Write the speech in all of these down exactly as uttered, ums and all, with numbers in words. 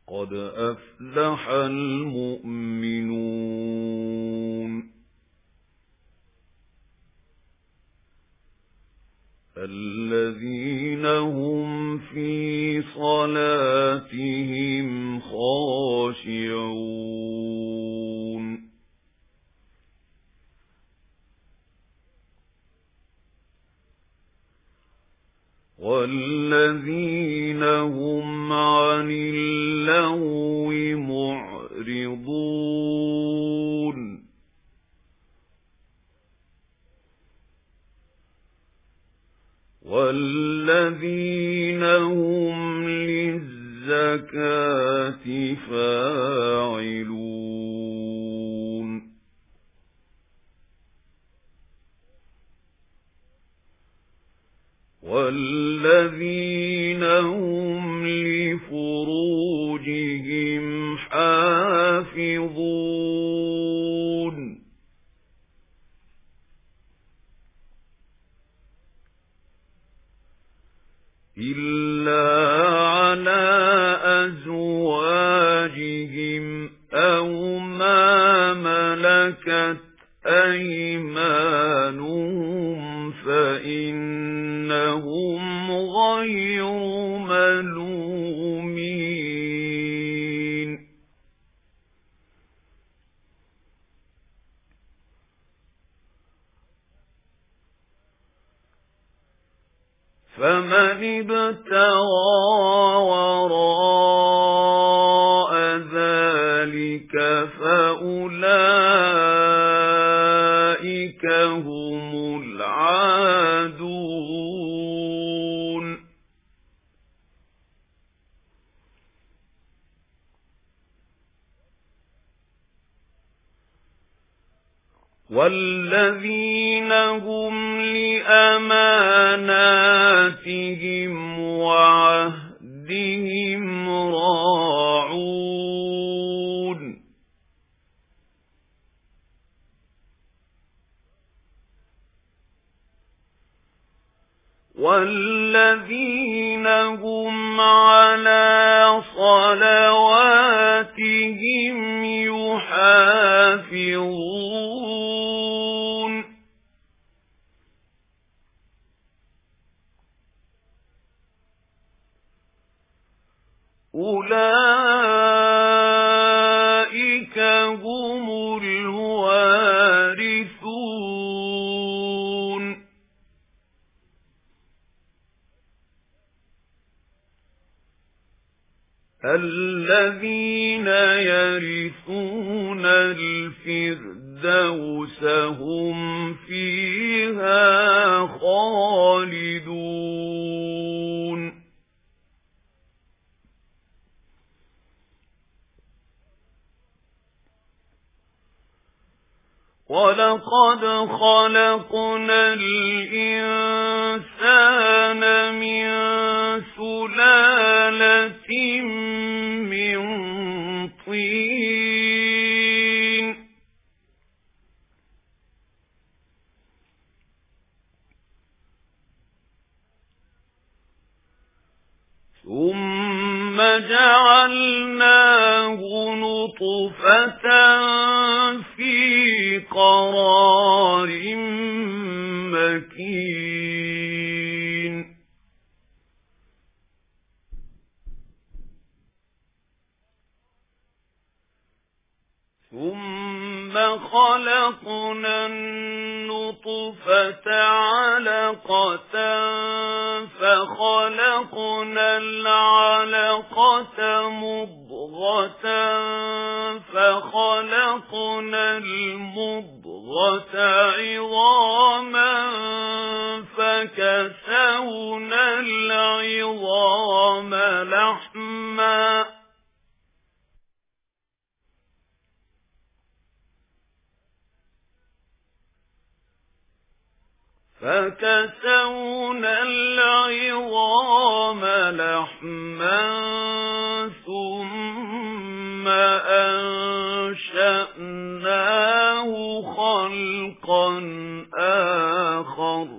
قد أفلح المؤمنون الذين هم في صلاتهم خاشعون والذين هم عن اللغو معرضون والذين هم للزكاة فاعلون والذين هم لفروجهم حافظون إلا على أزواجهم أو ما ملكت أيمانهم فإنهم غير ملومين فمن ابتغى وراء ذلك فأولئك هم العادون والذين هم لأماناتهم وعهدهم راعون والذين هم على صلواتهم يحافظون أولئك هم الوارثون الذين يرثون الفردوس هم فيها خالدون وَلَقَدْ خَلَقْنَا الْإِنسَانَ مِنْ سُلَالَةٍ مِنْ طِينٍ ثُمَّ جَعَلْنَاهُ نُطْفَةً فِي قَرَارٍ مَكِينٍ ثُمَّ خَلَقْنَا النُّطْفَةَ عَلَقَةً فَخَلَقْنَا الْعَلَقَةَ مُضْغَةً فَخَلَقْنَا الْمُضْغَةَ عِظَامًا فَكَسَوْنَا الْعِظَامَ لَحْمًا فَكَسَوْنَا الْعِظَامَ لَحْمًا ثُمَّ أَنشَأْنَاهُ خَلْقًا آخَرَ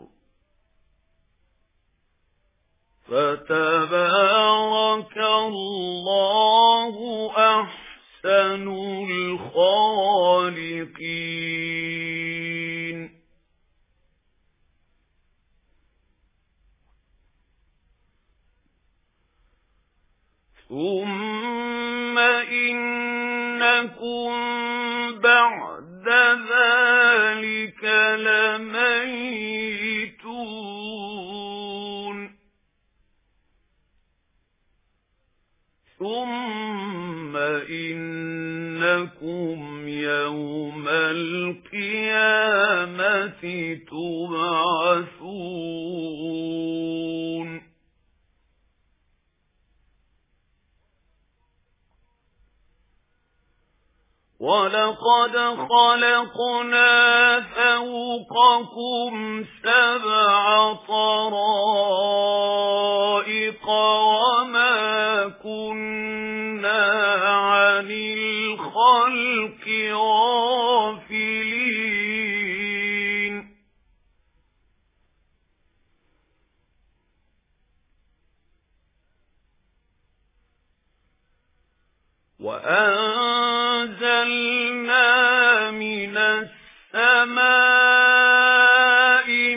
فَتَبَارَكَ اللَّهُ أَحْسَنُ الْخَالِقِينَ ثُمَّ إِنَّكُمْ بَعْدَ ذَلِكَ لَمَيِّتُونَ ثُمَّ إِنَّكُمْ يَوْمَ الْقِيَامَةِ تُبْعَثُونَ وَلَقَدْ خَلَقْنَا فَوْقَكُمْ سَبْعَ طَرَائِقَ وَمَا كُنَّا عَنِ الْخَلْقِ غَافِلِينَ وَأَنزَلْنَا مِنَ السَّمَاءِ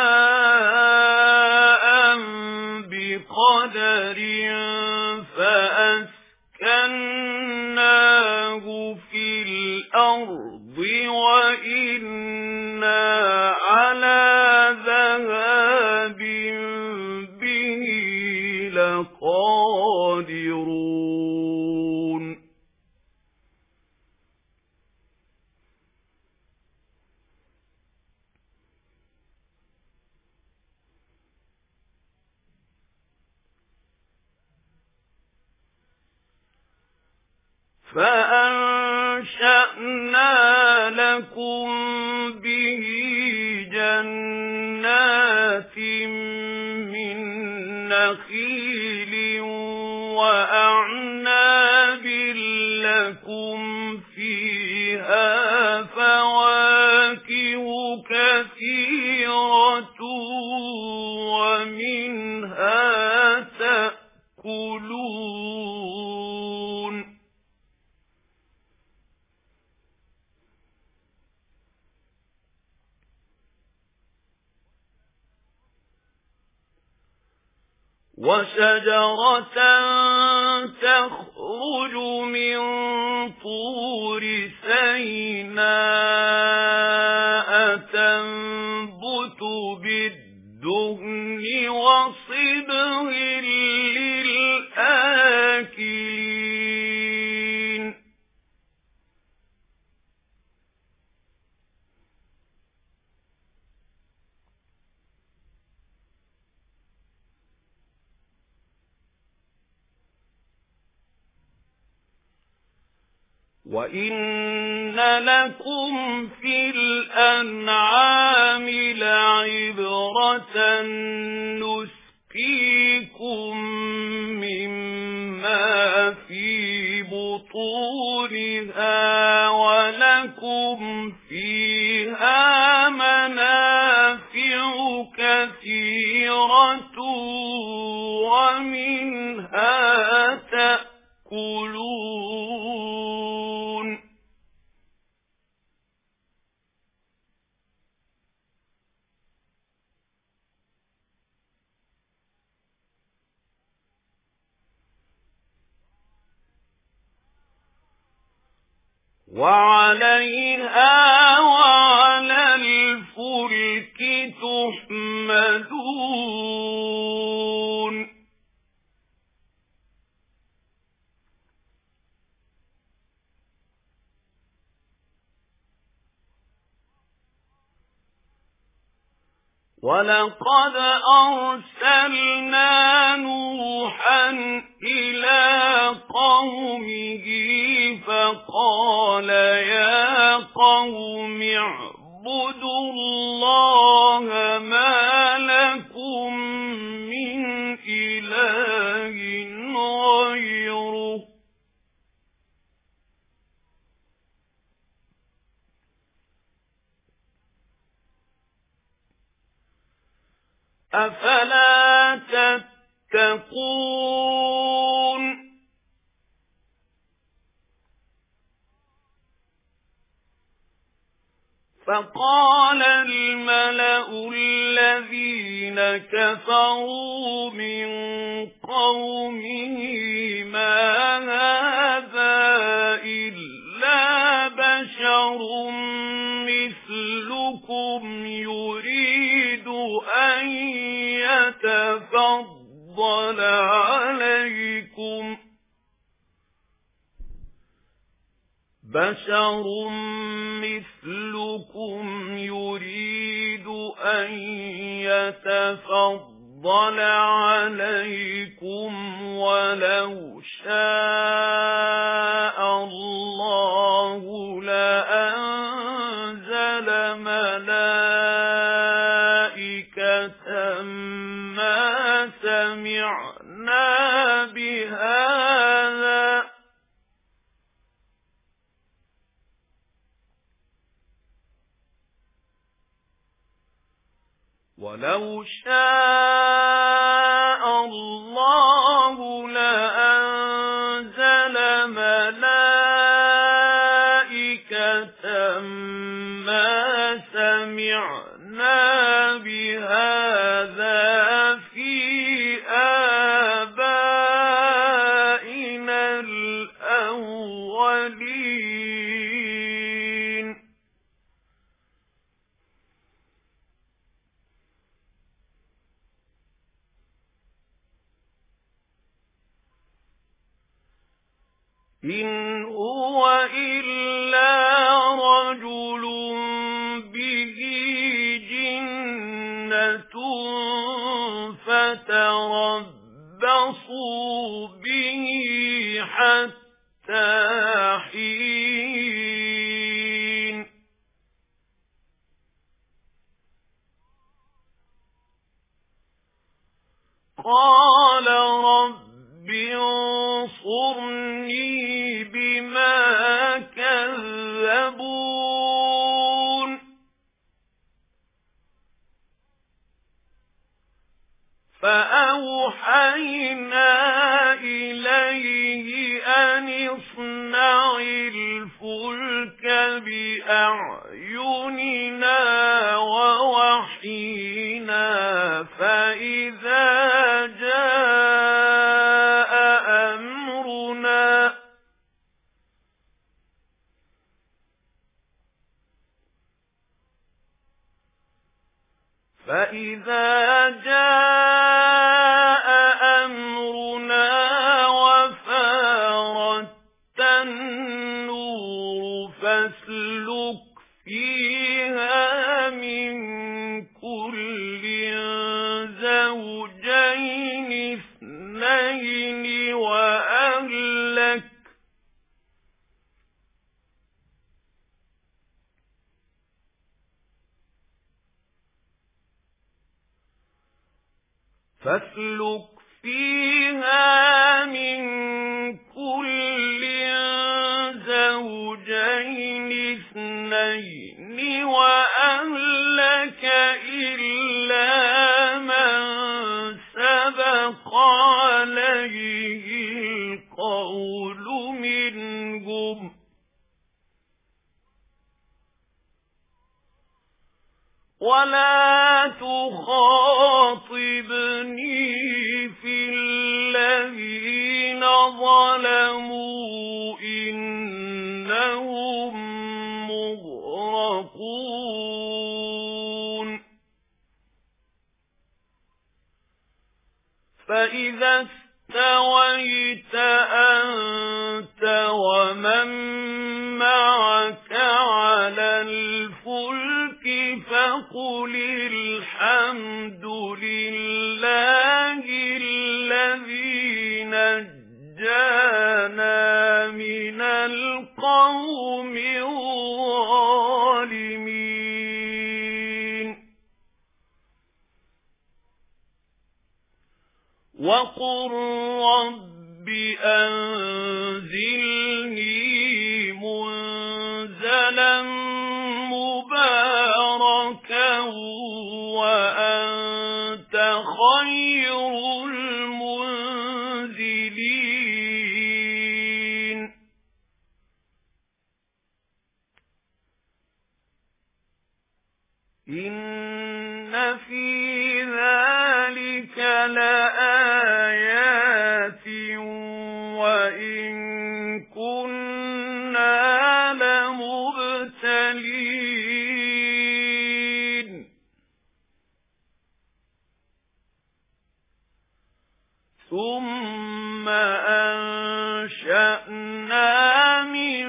مَاءً بِقَدَرٍ فَأَسْكَنَّاهُ فِي الْأَرْضِ وَإِنَّا عَلَى ذَهَابٍ بِهِ لَقَادِرُونَ فَأَنشَأْنَا لَكُم بِهِ جَنَّاتٍ مِّن نَّخِيلٍ وَأَعْنَابٍ لَّكُمْ فِيهَا فَوَاكِهُ كَثِيرَةٌ وَمِنْهَا تَأْكُلُونَ وَشَجَرَةً تَخْرُجُ مِنْ طُورِ سَيْنَاءَ تَنبُتُ بِالدُّهْنِ وَصِبْغٍ لِلْآكِلِينَ وَإِنَّ لَكُمْ فِي الْأَنْعَامِ لَعِبْرَةً نُسْقِيكُم مِّمَّا فِي بُطُونِهَا وَلَكُمْ فِيهَا مَنَافِعُ كَثِيرَةٌ وَمِنْهَا تَأْكُلُونَ وَعَلَيْهَا وَعَلَى الْفُلْكِ تُحْمَلُونَ وَلَقَدْ أَرْسَلْنَا نُوحًا إِلَى قَوْمِهِ فَقَالَ يَا قَوْمِ اعْبُدُوا اللَّهَ مَا لَكُمْ مِنْ إِلَٰهٍ غَيْرُهُ أَفَلَا تَتَّقُونَ فقال الملأ الذين كفروا من قومه ما هذا إلا بشر مثلكم يريد أن يتفضل عليكم بشر مثلكم يريد أن يتفضل عليكم ولو شاء الله لأنزل ملائكة ما سمعنا بهذا ولو شاء الله لأنزل ملائكة ما سمعنا بهذا في آبائنا الأولين إن هو إلا رجل به جنة فتربصوا به حتى حين قال رب انصرني بما كذبون فأوحينا إليه أن اصنع الفلك بأعيننا ووحينا فإذا جاء أمرنا فإذا جاء أمرنا وفارت النور فاسلك فيها من كل زوجين اثنين وأهلك فاسلك فيها من كل زوجين اثنين وأهلك إلا من سبق عليه القول منهم ولا تخاطبني في الذين ظلموا إنهم مغرقون فإذا استويت أنت ومن معك على الفلك فقل الحمد لله الذي نجانا من القوم الظالمين وقل رب أنزلني منزلا مباركا وأنت خير المنزلين لآيات وإن كنا لمبتلين ثم أنشأنا من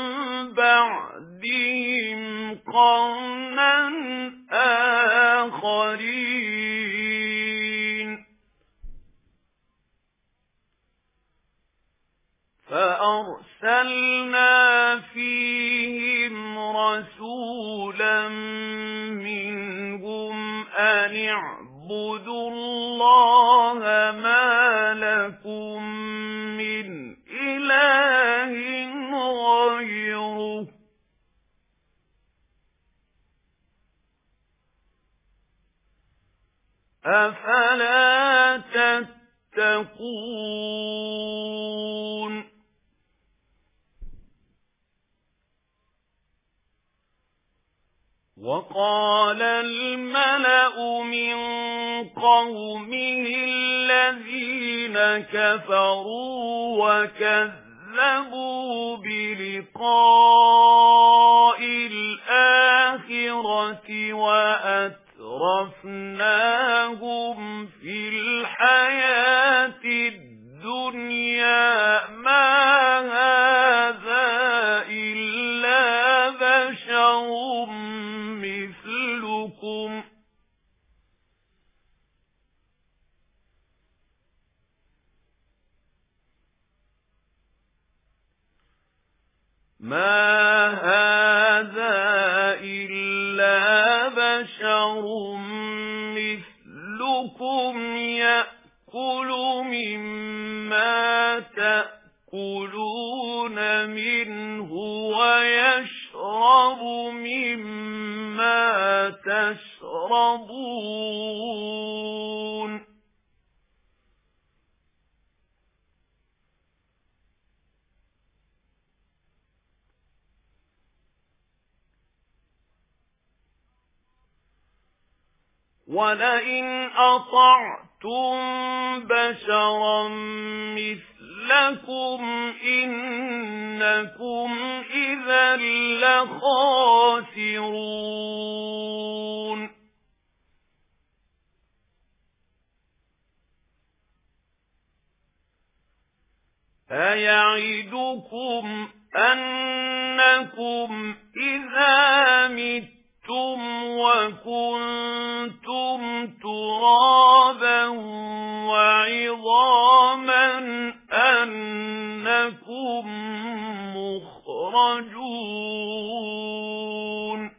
بعدهم قرنا آخرين فأرسلنا فيهم رسولا منهم أن اعبدوا الله ما لكم من إله غيره أفلا تتقون وقال الملأ من قومه الذين كفروا وكذبوا بلقاء الآخرة وأترفناهم في الحياة الدنيا ما هذا إلا بشر مثلكم ما هذا إلا بشر مثلكم يأكل مما تأكلون منه ويشرب مما تشربون ولئن أطعتم بشرا مثلكم إنكم إذا لخاسرون أيعدكم أنكم إذا متم وكنتم ترابا وعظاما أنكم مخرجون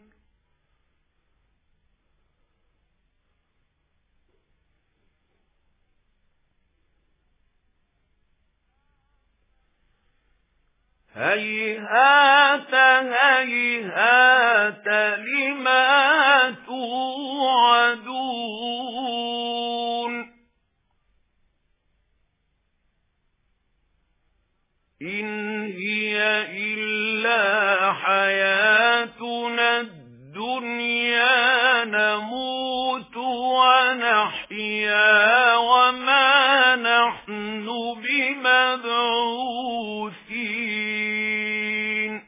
هيهات هيهات لما توعدون إن هي إلا حياتنا الدنيا نموت ونحيا وما نحن بمبعوثين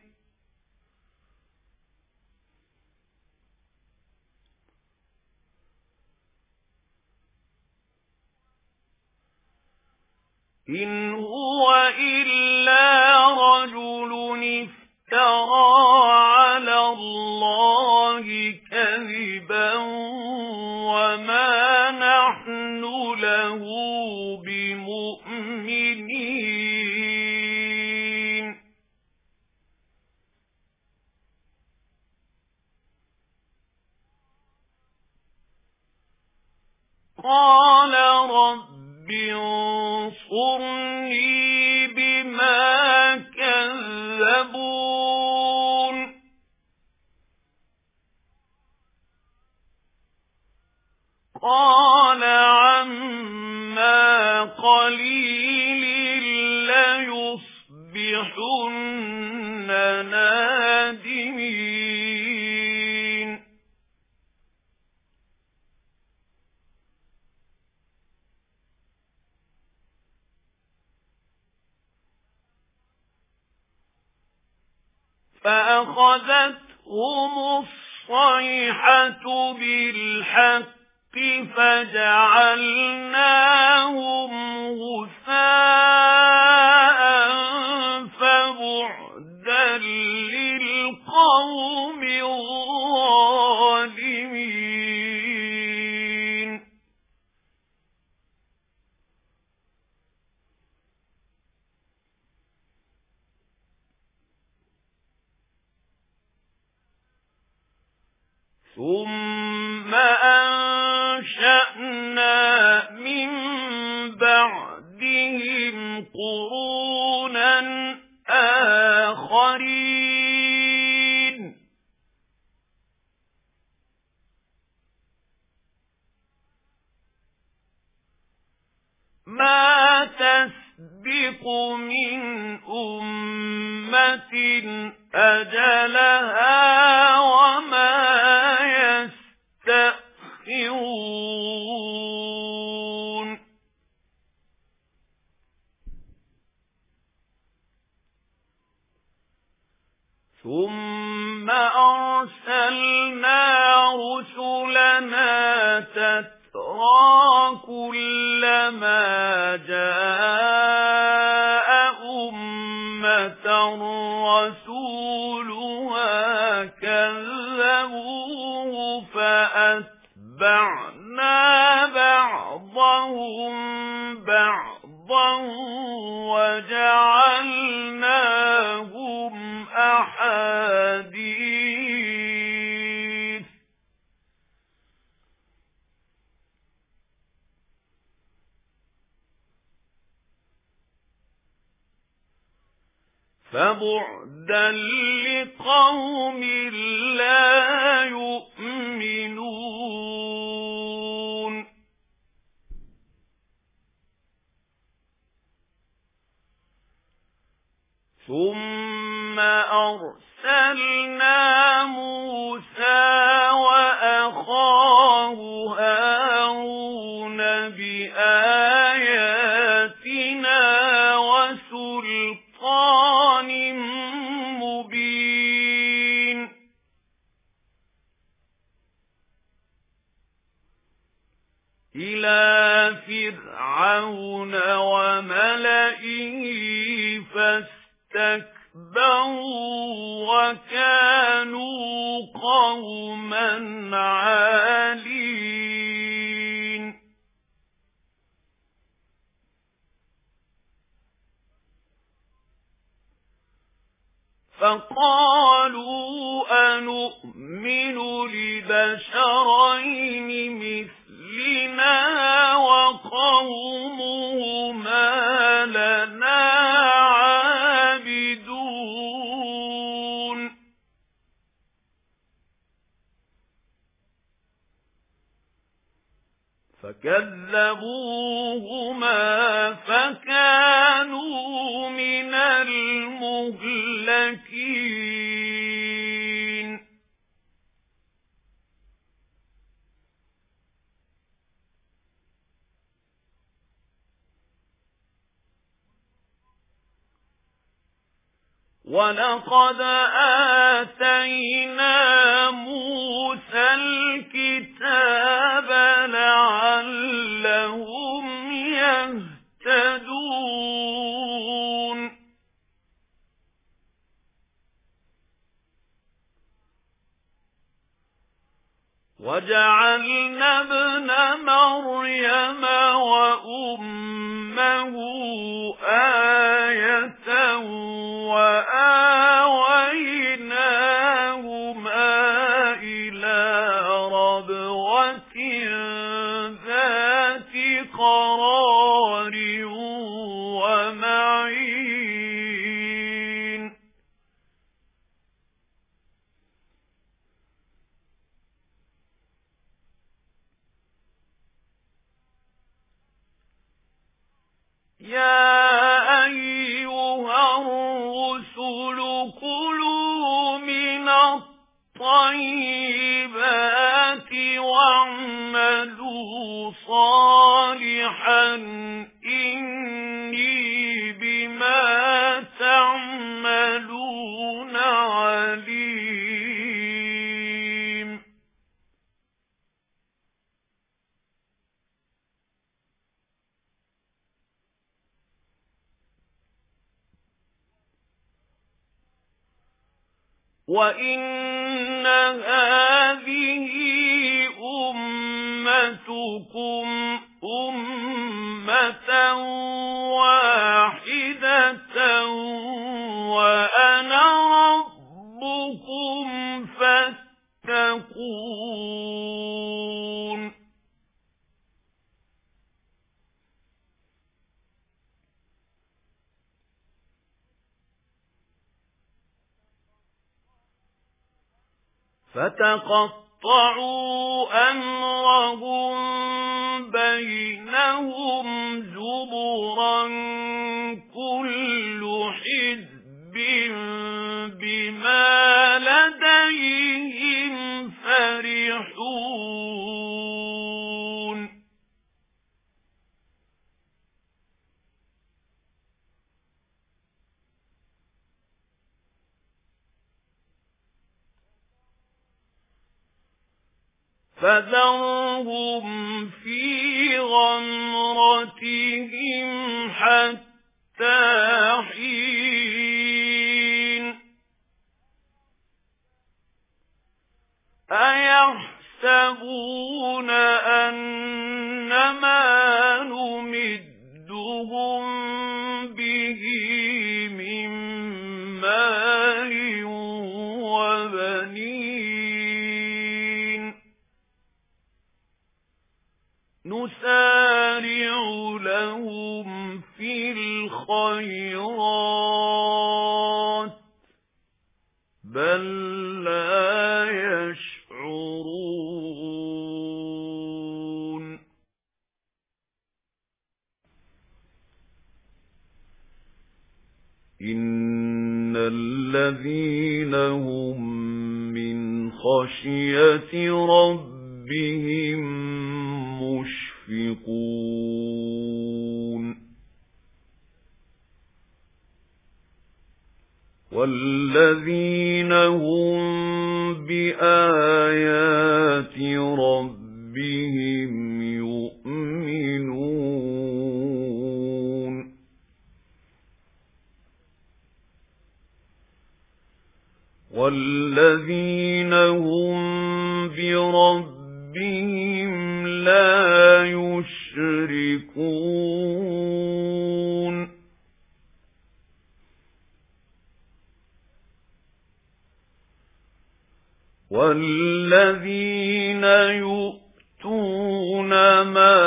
إن هو إلا رجل افترى على الله كذبا وما نحن له بمؤمنين قال رب انصرني بما كذبون قال عما قليل ليصبحن نادمين فأخذتهم الصيحة بالحق فجعلناهم غثاء فبعدا للقوم الظالمين. ثم أنشأنا من بعدهم قرونا آخرين ما تسبق من أمة أجلها وما يستأخرون. ثم أرسلنا رسلنا تترى كلما جاء أمة رسولها كذبوه فأتبعنا بعضهم بعضا وجعلناهم أحاديث فبعدا لقوم لا يؤمنون. ثم أرسلنا موسى وأخاه هارون بآياتنا وسلطان مبين إلى فرعون وملئه فاستكبروا وكانوا قوما عالين. فقالوا أنؤمن لبشرين مثلنا وقومهما لنا عابدون. فكذبوهما فكانوا من المهلكين. وَلَقَدْ آتَيْنَا مُوسَى الْكِتَابَ لَعَلَّهُمْ يَهْتَدُونَ. وَجَعَلْنَا ابْنَ مَرْيَمَ وَأُمَّهُ آيَةً وَآوَيْنَاهُمَا إِلَى رَبْوَةٍ ذَاتِ قَرَارٍ وَمَعِينٍ. يَا أَيُّهَا الرُّسُلُ كُلُوا مِنَ الطَّيِّبَاتِ وَاعْمَلُوا صَالِحًا إِنِّي بِمَا تَعْمَلُونَ عَلِيمٌ. وَإِنَّ هَذِهِ أُمَّتُكُمْ أُمَّةً وَاحِدَةً وَأَنَا رَبُّكُمْ فَاتَّقُونِ. فَتَقَطَّعُوا أَمْرَهُم بَيْنَهُمْ زُبُرًا كُلُّ حِزْبٍ بِمَا لَدَيْهِمْ فَرِحُونَ. فَذَرْهُمْ فِي غَمْرَتِهِمْ حَتَّىٰ حِينٍ. أَيَحْسَبُونَ أَنَّمَا نُمِدُّهُم بِهِ مِن مَّالٍ وَبَنِينَ نُسَارِعُ لَهُمْ فِي الْخَيْرَاتِ بَل لَّا يَشْعُرُونَ. إِنَّ الَّذِينَ هُم مِّنْ خَشْيَةِ رَبِّهِم مُشْفِقُونَ وَالَّذِينَ هُم بِآيَاتِ رَبِّهِمْ يُؤْمِنُونَ وَالَّذِينَ هُم بِرَبِّهِمْ لَا يُشْرِكُونَ وَالَّذِينَ يُؤْتُونَ مَا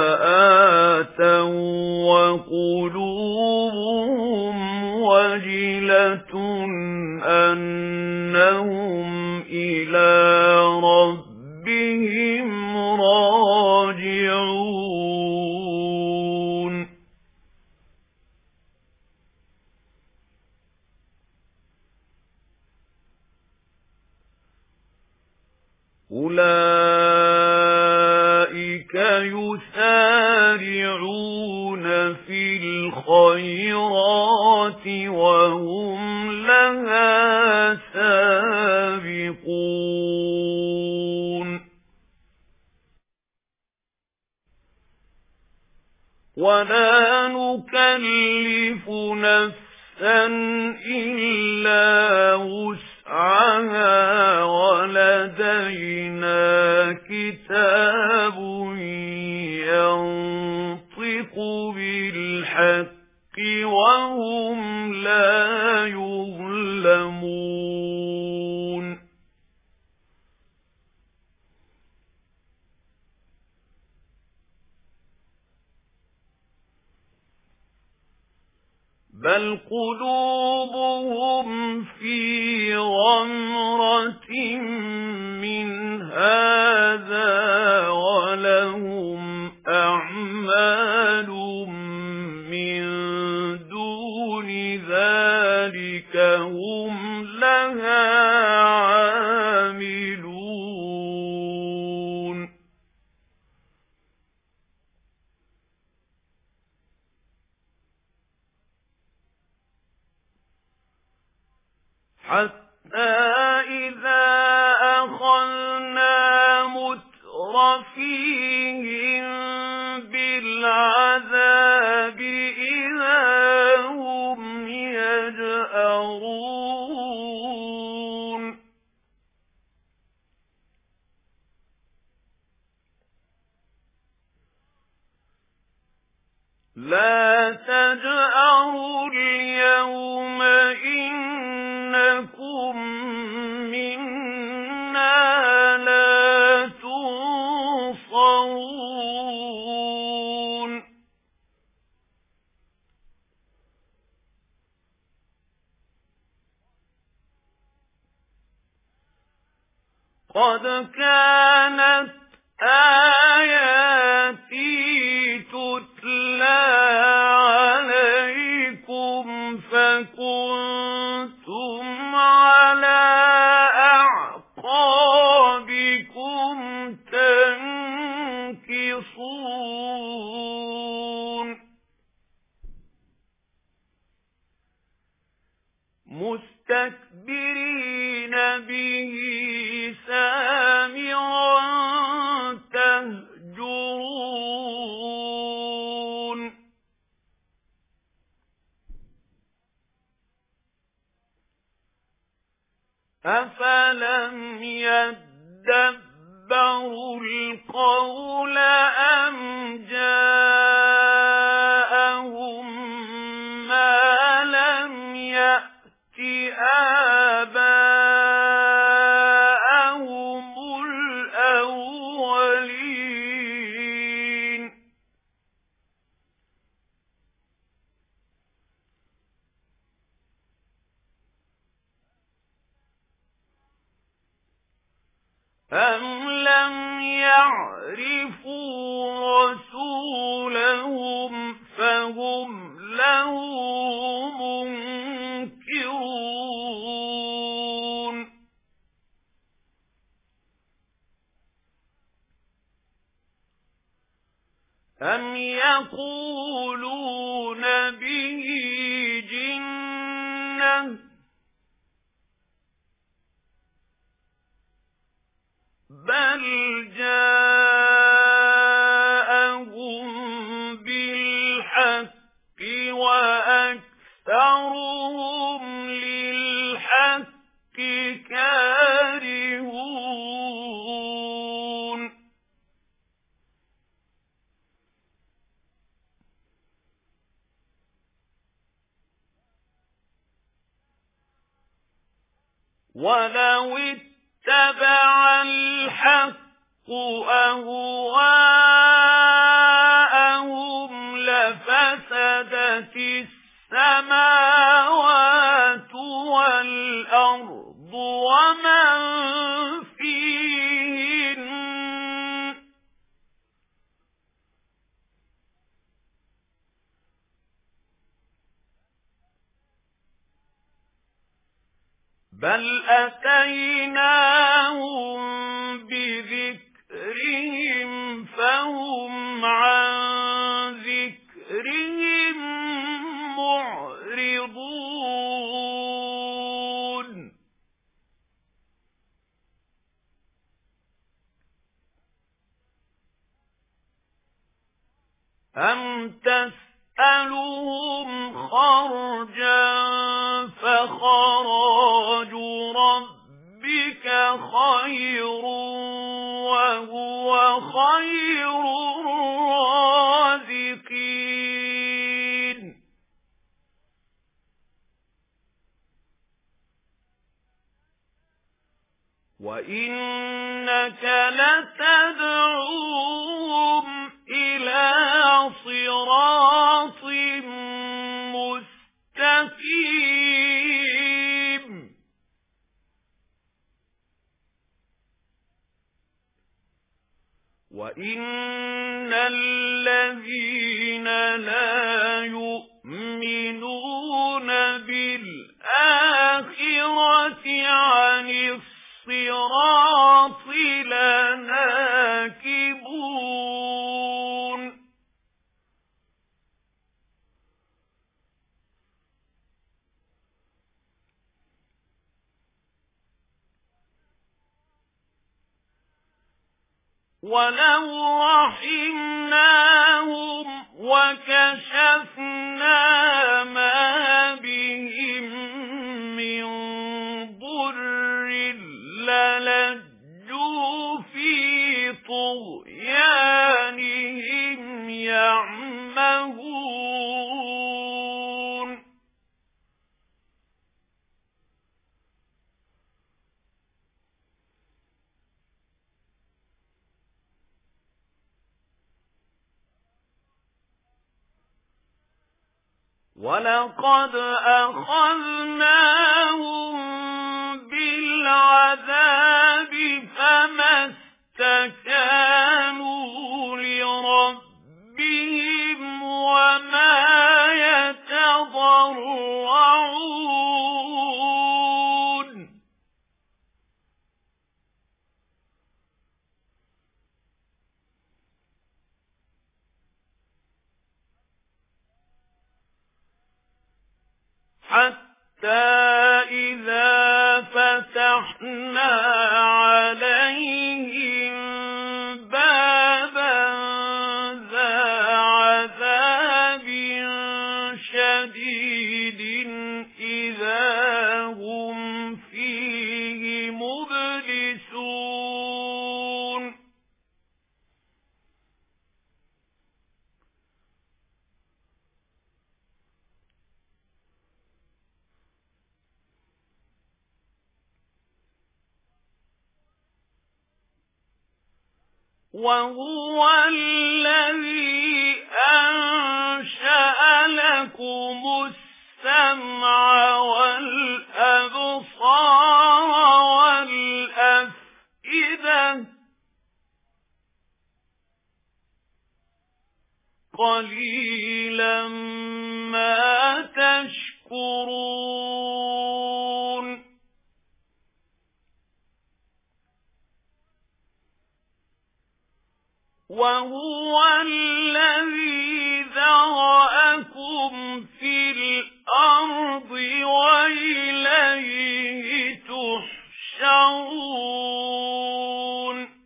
آتَوا وَقُلُوبُهُمْ وَجِلَةٌ أَنَّهُمْ إِلَى رَبِّهِمْ راجعون. أُولَئِكَ يُسَارِعُونَ فِي الْخَيْرَاتِ وَهُمْ لَهَا سَابِقُونَ وَلَا نُكَلِّفُ نَفْسًا إِلَّا وُسْعَهَا وَلَدَيْنَا كِتَابٌ يَنطِقُ بِالْحَقِّ وَهُمْ لَا يُظْلَمُونَ. بَلْ قُلُوبُهُمْ فِي غَمْرَةٍ مِّنْ هَٰذَا وَلَهُمْ أَعْمَالٌ مِّن دُونِ ذَٰلِكَ هُمْ لَهَا عَامِلُونَ. حَتَّى إِذَا أَخَذْنَا مُتْرَفِيهِم بِالْعَذَابِ إِذَا هُمْ يَجْأَرُونَ لا تجأروا اليوم إنكم منا لا تنصرون قد كانت آياتي تتلى عليكم فكنتم على أعقابكم تنكصون مستكبرين به سامرا تهجرون أفلم يدبروا القول أم جاءهم ما لم يأت آباءهم الأولين أم لم يعرفوا رسولهم فهم له منكرون أم يقولون به جنة بل جاءهم بالحق وأكثرهم للحق كارهون ولو اتبع الحق أهواءهم لفسدت السماوات والأرض ومن فيهن بل أتيناهم بذكرهم فهم عن ذكرهم معرضون أم تسألهم خرجا فخراج ربك خير وهو خير الرازقين وإنك لتدعوهم إلى صراط مستقيم وإن الذين لا يؤمنون بالآخرة عن الصراط لناكبون ولو رحمناهم وكشفنا ما بهم من ضر للجوا في طغيانهم يعمهون يَعْمَهُونَ وَلَقَدْ أَخَذْنَاهُم بِالْعَذَابِ فَمَا اسْتَكَانُوا لِرَبِّهِمْ وَمَا يَتَضَرَّعُونَ حَتَّى إِذَا فَتَحْنَا عَلَيْهِم بَابًا ذَا عَذَابٍ شَدِيدٍ إِذَا هُمْ فِيهِ مُبْلِسُونَ وَهُوَ الَّذِي أَنشَأَ لَكُمُ السَّمْعَ وَالْأَبْصَارَ وَالْأَفْئِدَةَ قَلِيلًا مَا تَشْكُرُونَ وَهُوَ الَّذِي ذَرَأَكُمْ فِي الْأَرْضِ وَإِلَيْهِ تُحْشَرُونَ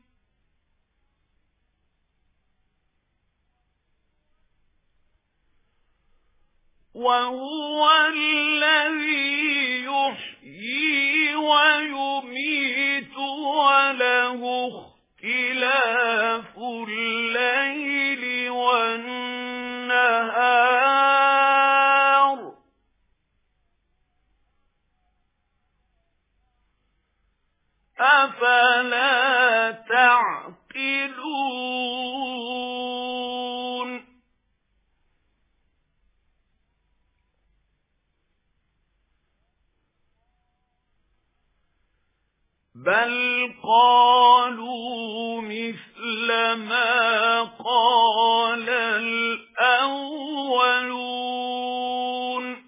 وَهُوَ الَّذِي يُحْيِي وَيُمِيتُ وَلَهُ اخْتِلَافُ اللَّيْلِ وَالنَّهَارِ أَفَلَا تَعْقِلُونَ بَلْ قَالُوا مِثْلَ مَا قَالَ الْأَوَّلُونَ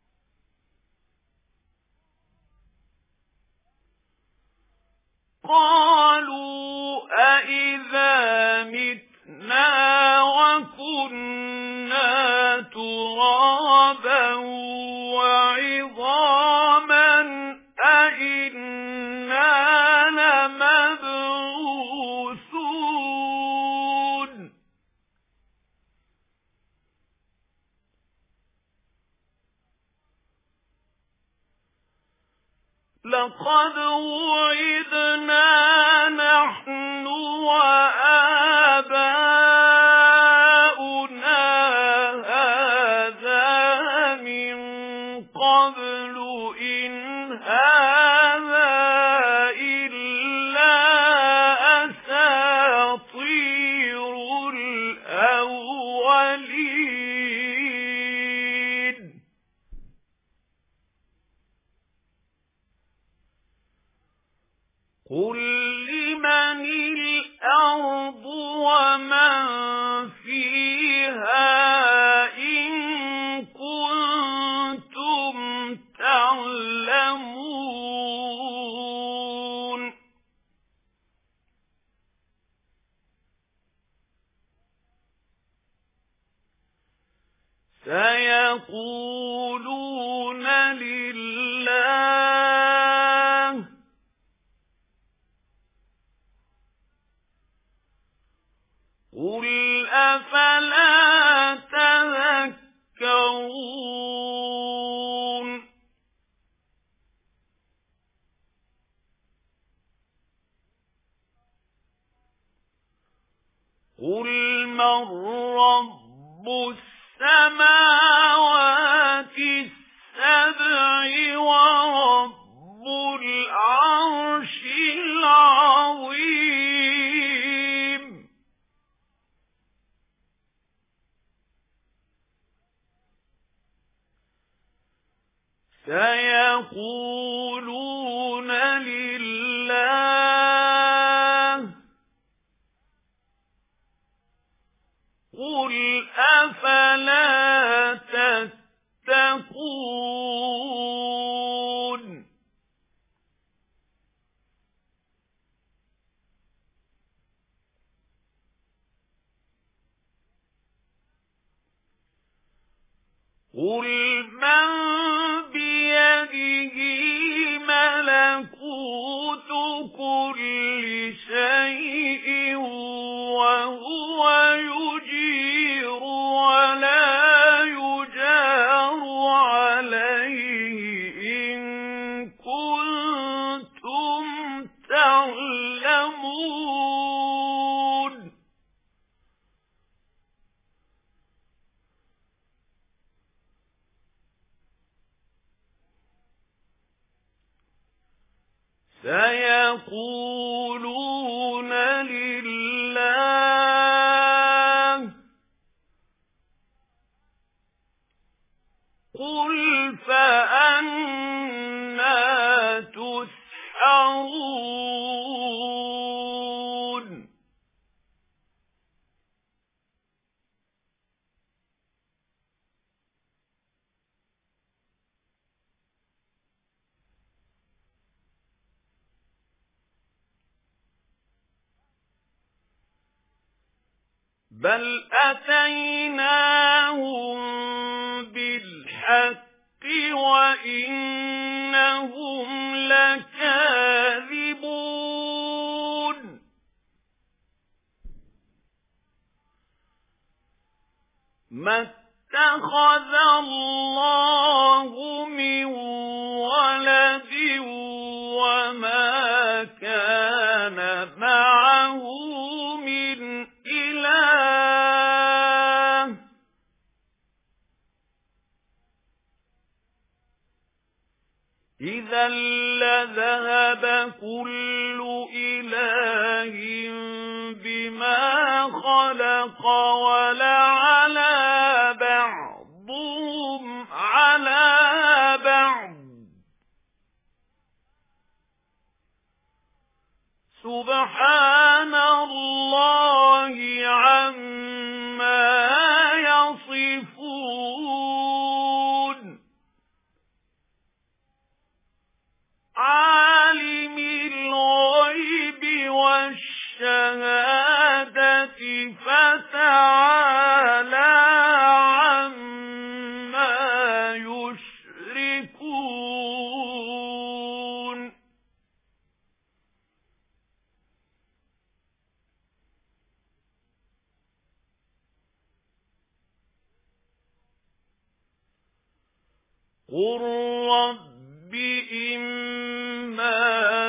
قَالُوا أَإِذَا مِتْنَا وَكُنَّا تُرَابًا وَعِظَامًا أَإِنَّا لَمَبْعُوثُونَ لَقَدْ وُعِدْنَا نَحْنُ وَآبَاؤُنَا هَذَا مِن قَبْلُ إِنْ هَذَا إِلَّا أَسَاطِيرُ الْأَوَّلِينَ قُل لِّمَنِ الْأَرْضُ وَمَن فِيهَا إِن كُنتُمْ تَعْلَمُونَ سَيَقُولُونَ لِلَّهِ قُلْ أَفَلَا تَذَكَّرُونَ قُلْ مَن رَّبُّ السماوات السبع ورب العرش العظيم سيقولون لله قل أفلا تتقون قل من بيده ملكوت كل شيء وهو يجير ولا يجار عليه إن كنتم تعلمون سيقولون لله قل فأنى تسحرون بل أتيناهم بالحق وإنهم لكاذبون ما اتخذ الله من ولد وما كان معه من إله إذا لذهب كل إله بما خلق ولعلى بعضهم على بعض سبحان الله عما يصفون عالم الغيب والشهادة فتعالى عما يشركون قل رب إما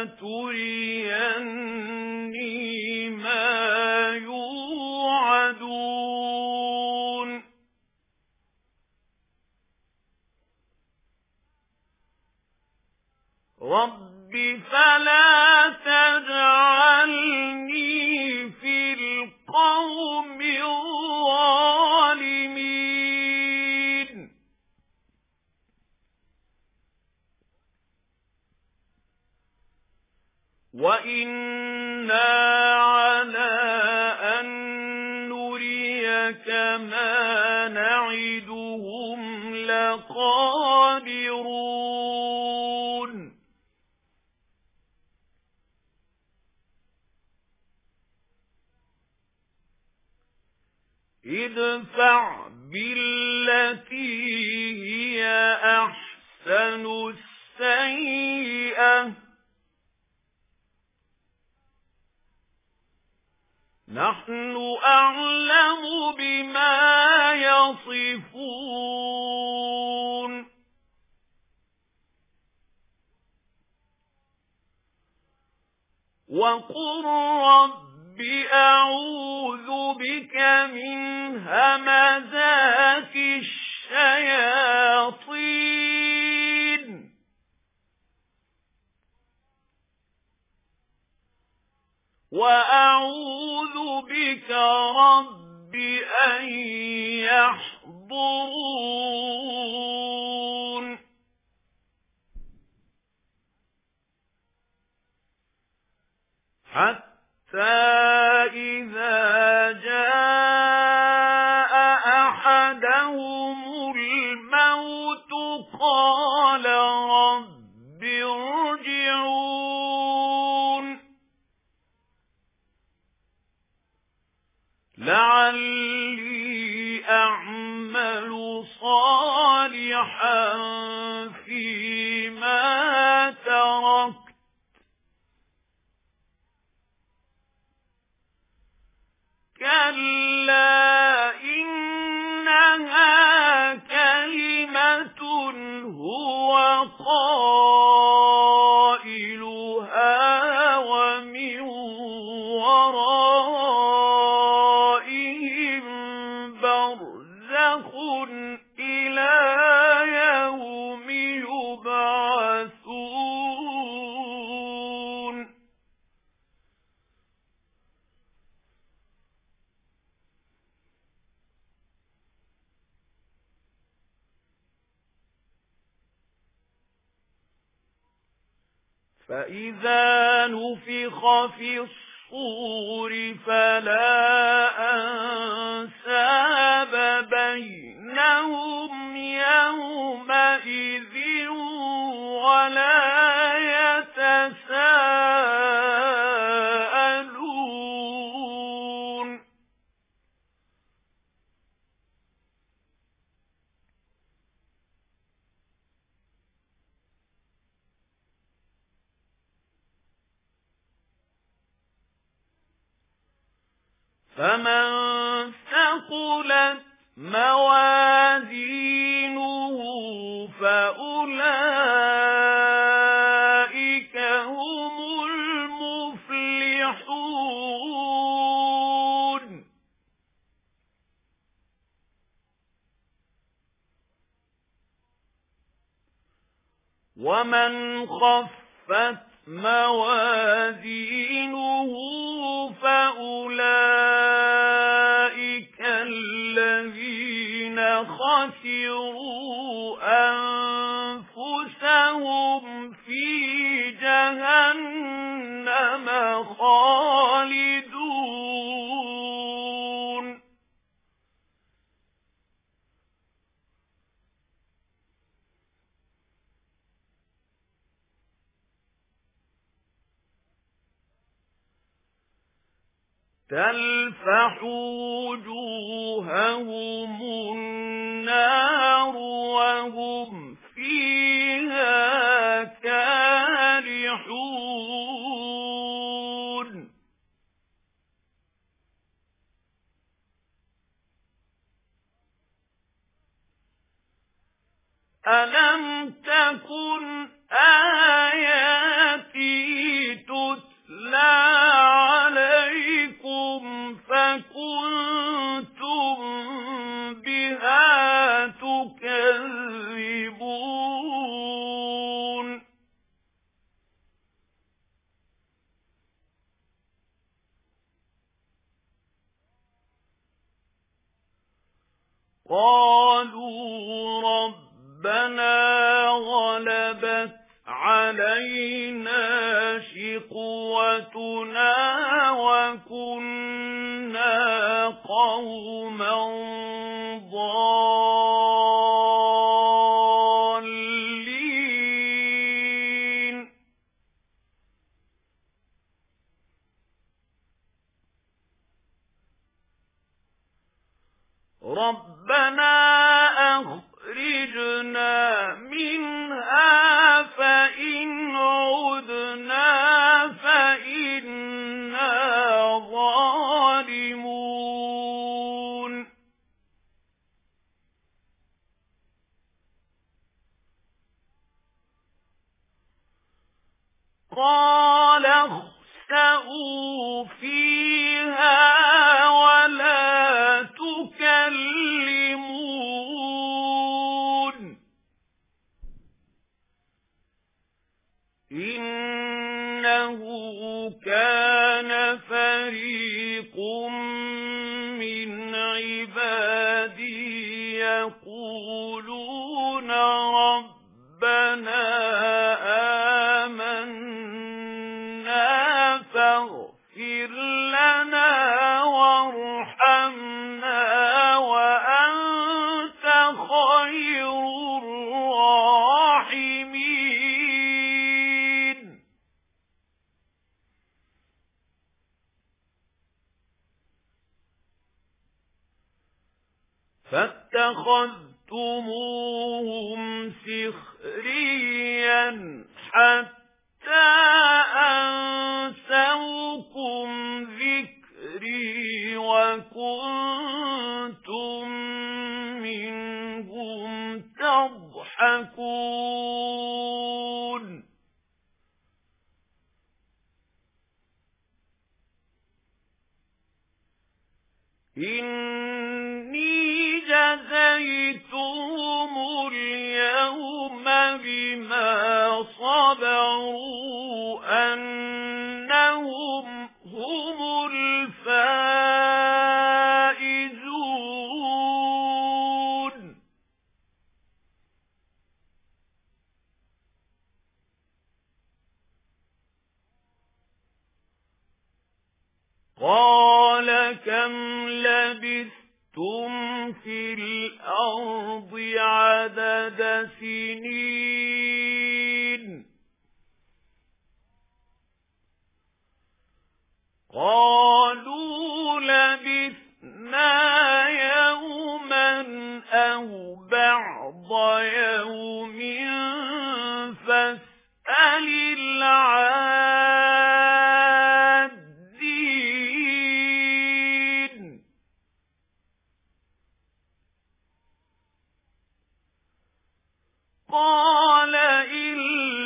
تريني ما يوعدون رب فلا تجعلني في القوم الظالمين وإنا على أن نريك ما نعدهم لقادرون ادفع بالتي هي أحسن السيئة نحن أعلم بما يصفون وقل رب أعوذ بك من همزات ينظرون حتى إذا جاء أحدهم الموت قال رب ارجعون لعلي أعمل صالحا فيما تركت كلا إنها كلمة هو قائلها ومن ورائهم برزخ إلى يوم يبعثون فإذا نفخ في الصور فلا أنساب بينهم يومئذ ولا يتساءلون فمن ثقلت موازينه فأولئك هم المفلحون ومن خفت موازينه فأولئك الذين خسروا أنفسهم في جهنم خالدون تلفح وجوههم النار وهم فيها كارحون ألم تكن آياتي تتلى عليكم فكنتم بها تكذبون قالوا ربنا غلبت علينا شقوتنا وكنا قوما ضالين ربنا أخرجنا منها فإن عدنا فإنا ظالمون قال اخسئوا فيها ولا تكلمون إنه كان فريق من عبادي يقولون ربنا آمنا فاغفر لنا وارحمنا وأنت خير الراحمين. فاتخذتموهم سخريا حتى أنسوكم ذكري وكنتم منهم تضحكون. إني جزيتهم اليوم بما صبروا أنهم هم الفائزون. قال كم لبثتم في الأرض عدد سنين؟ قالوا لبثنا يوما أو بعض يوم فاسأل العادين. قال إن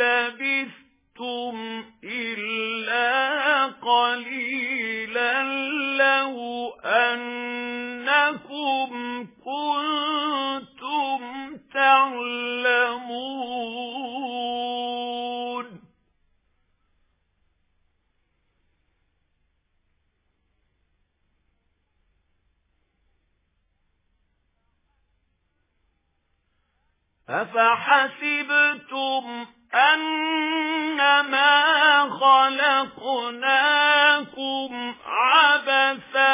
لبثتم إلا قليلا لو أنكم كنتم تعلمون. أفحسبتم أنما خلقناكم عبثا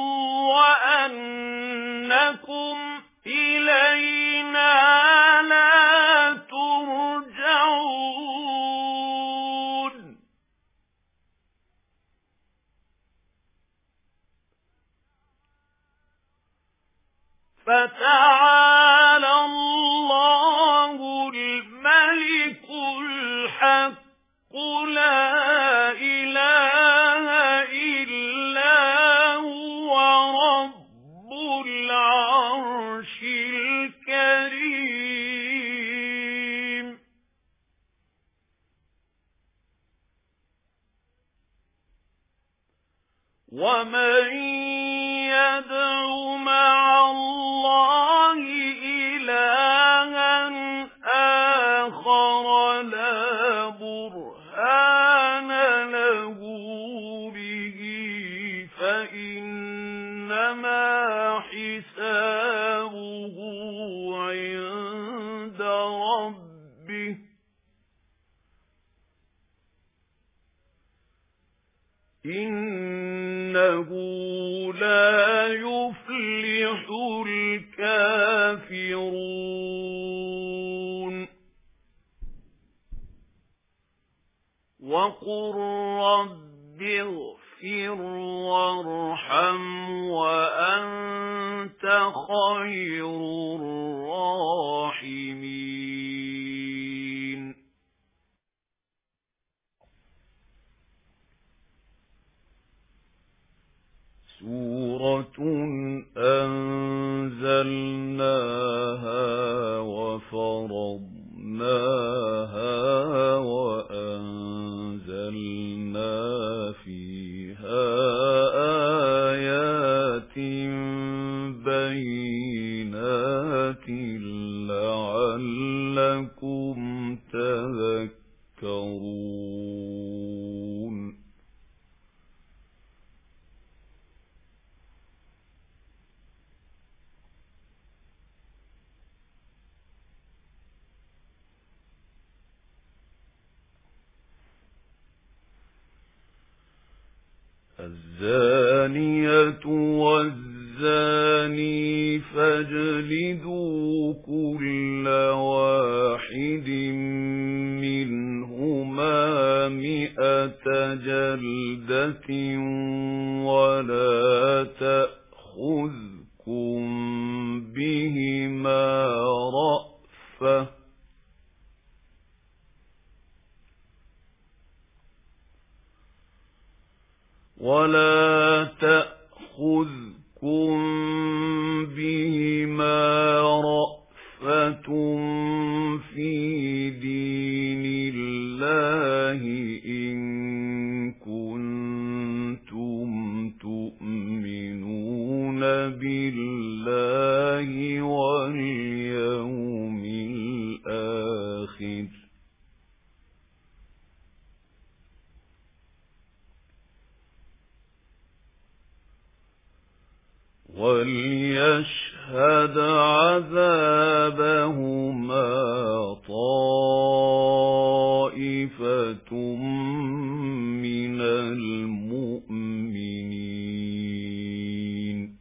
وأنكم إلينا لا ترجعون. فتعالى الله الملك الحق لا إله إلا هو رب العرش الكريم. ومن يدع مع الله إلها آخر لا برهان له به فإنما حسابه عند ربه إنه لا يفلح الكافرون. وقل رب اغفر وارحم وأنت خير الراحمين. سورة أنزلناها وفرضناها وأنزلنا فيها آيات بينات لعلكم تذكرون. الزانية والزاني فاجلدوا كل واحد منهما مئة جلدة ولا تأخذكم بهما رأفة ولا تأخذكم بهما رأفة في دين الله إن كنتم تؤمنون بالله واليوم الآخر وليشهد عذابهما طائفة من المؤمنين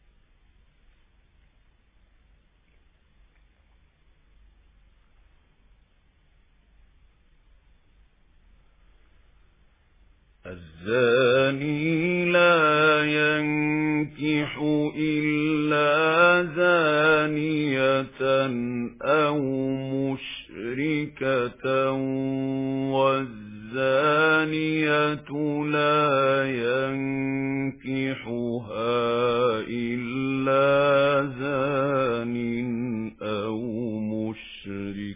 الزاني لا ينكح إلا زانية أو مشركة والزانية لا ينكحها إلا زان أو مشرك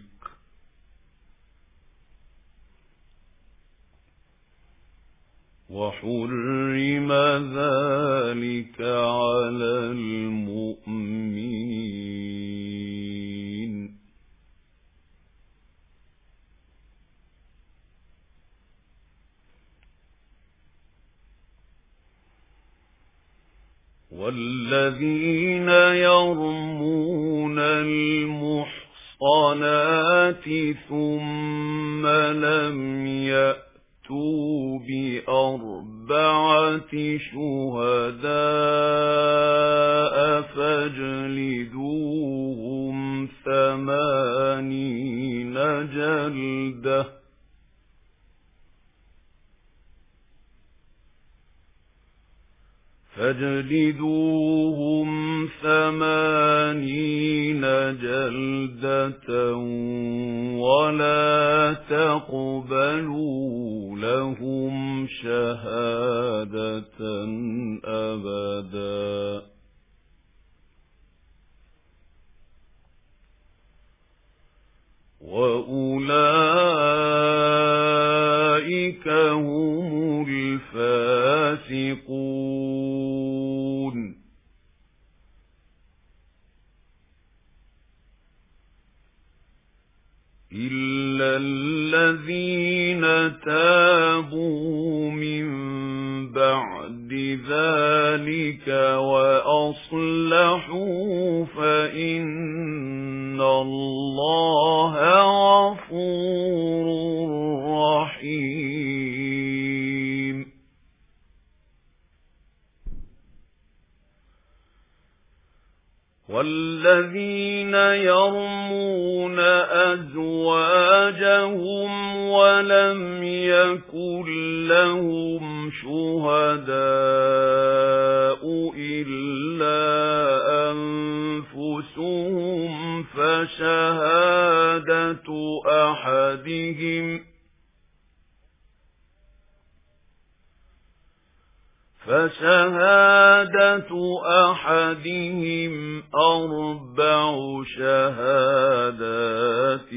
وحرم ذلك على المؤمنين والذين يرمون المحصنات ثم لم يأتوا بأربعة شهداء فاجلدوهم ثمانين جلدة فاجلدوهم ثمانين جلدة ولا تقبلوا لهم شهادة أبدا وأولئك هم الفاسقون إلا الذين تابوا من بعد ذلك وأصلحوا فإن الله غفور رحيم والذين يرمون أزواجهم ولم يكن لهم شهداء إلا أنفسهم فشهادة أحدهم فشهادة أحدهم أربع شهادات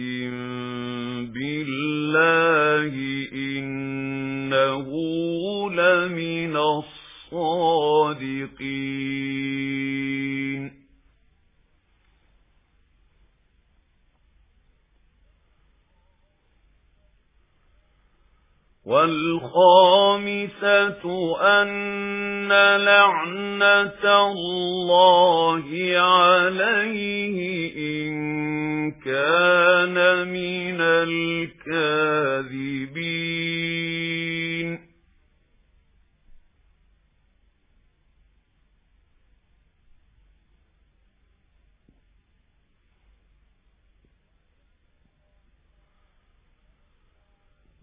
بالله إنه لمن الصادقين والخامسة أن لعنة الله عليه إن كان من الكاذبين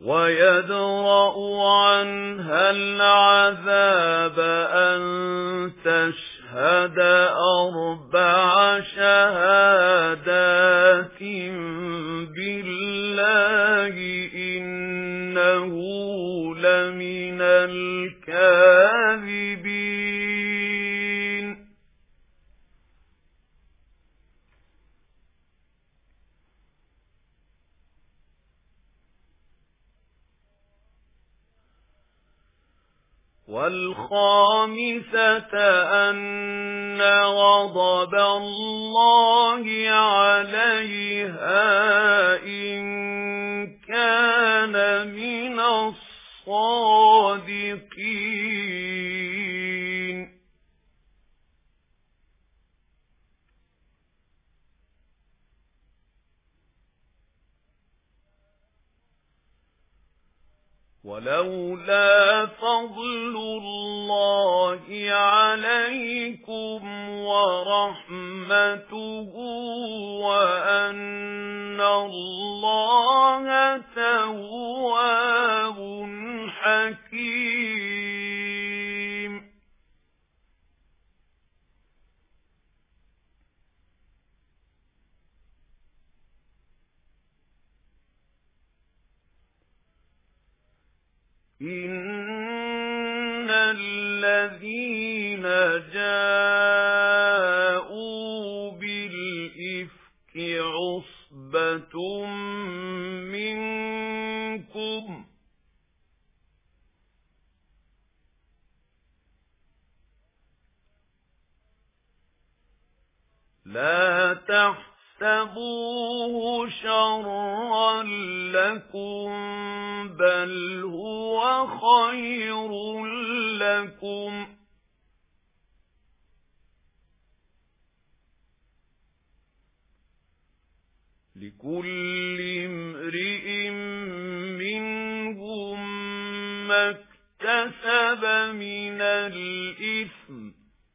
ويدرأ عنها العذاب أن تشهد أربع شهادات بالله إنه لمن الكاذبين. والخامسة أن غضب الله عليها إن كان من الصادقين. ولولا فضل الله عليكم ورحمته وأن الله تواب حكيم. إن الذين جاءوا بالإفك عصبة منكم لا تحسبوه شرا لكم بل هو خير لكم لكل امرئ منهم ما اكتسب من الإثم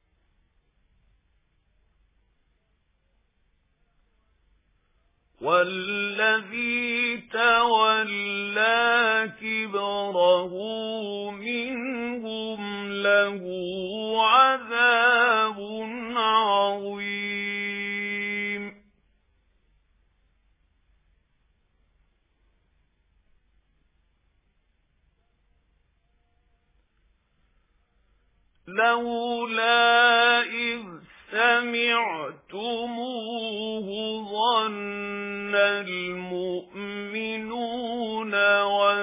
والذي تولى كبره منهم له عذاب عظيم. لولا إذ سمعتموه ظن المؤمنون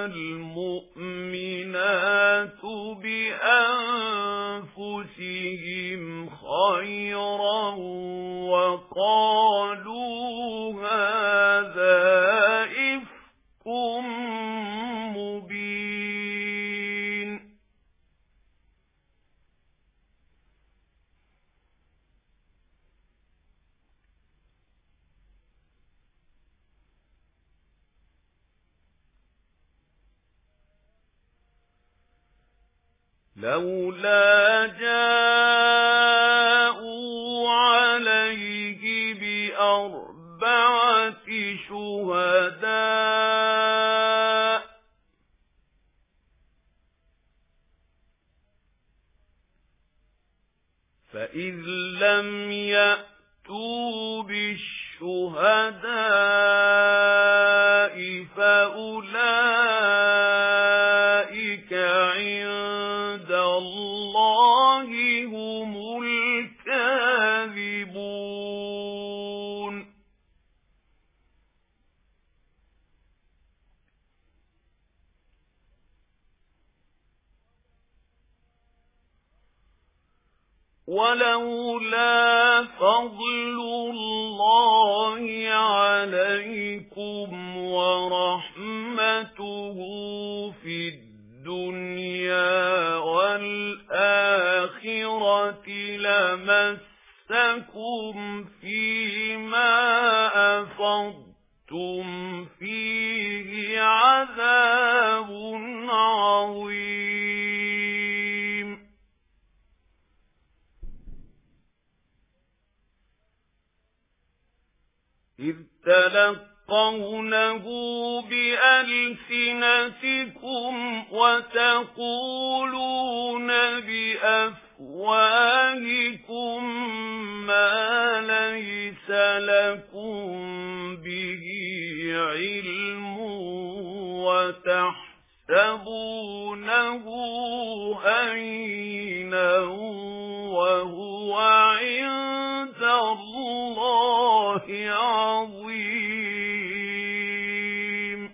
والمؤمنات بأنفسهم خيرا وقالوا هذا إفك مبين. لولا جاءوا عليه بأربعة شهداء فإذ لم يأتوا بالشهداء فأولئك عند الله هم الكاذبون. ولولا فضل الله عليكم ورحمته في الدنيا والآخرة لمسكم فيما أفضتم فيه عذاب عظيم. إذ تلقى تَلْقَوْنَهُ بِأَلْسِنَتِكُمْ وَتَقُولُونَ بِأَفْوَاهِكُمْ مَا لَيْسَ لَكُمْ بِهِ عِلْمٌ وَتَحْسَبُونَهُ هَيِّنًا وَهُوَ عِندَ اللَّهِ عَظِيمٌ.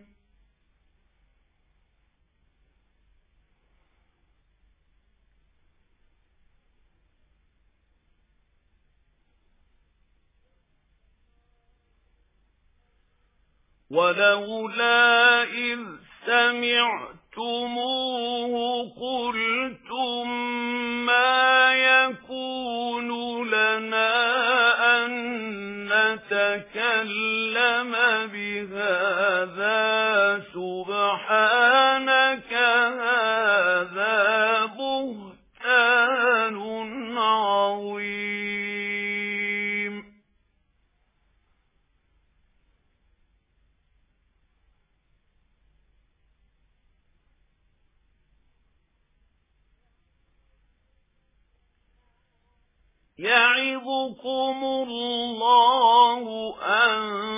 وَلَوْلَا إِذْ سَمِعْتُمُوهُ قُلْتُم مَّا يَكُونُ لَنَا أَن نَّتَكَلَّمَ بِهَذَا سُبْحَانَكَ هَٰذَا بُهْتَانٌ عَظِيمٌ. يَعِظُكُمُ اللَّهُ أَن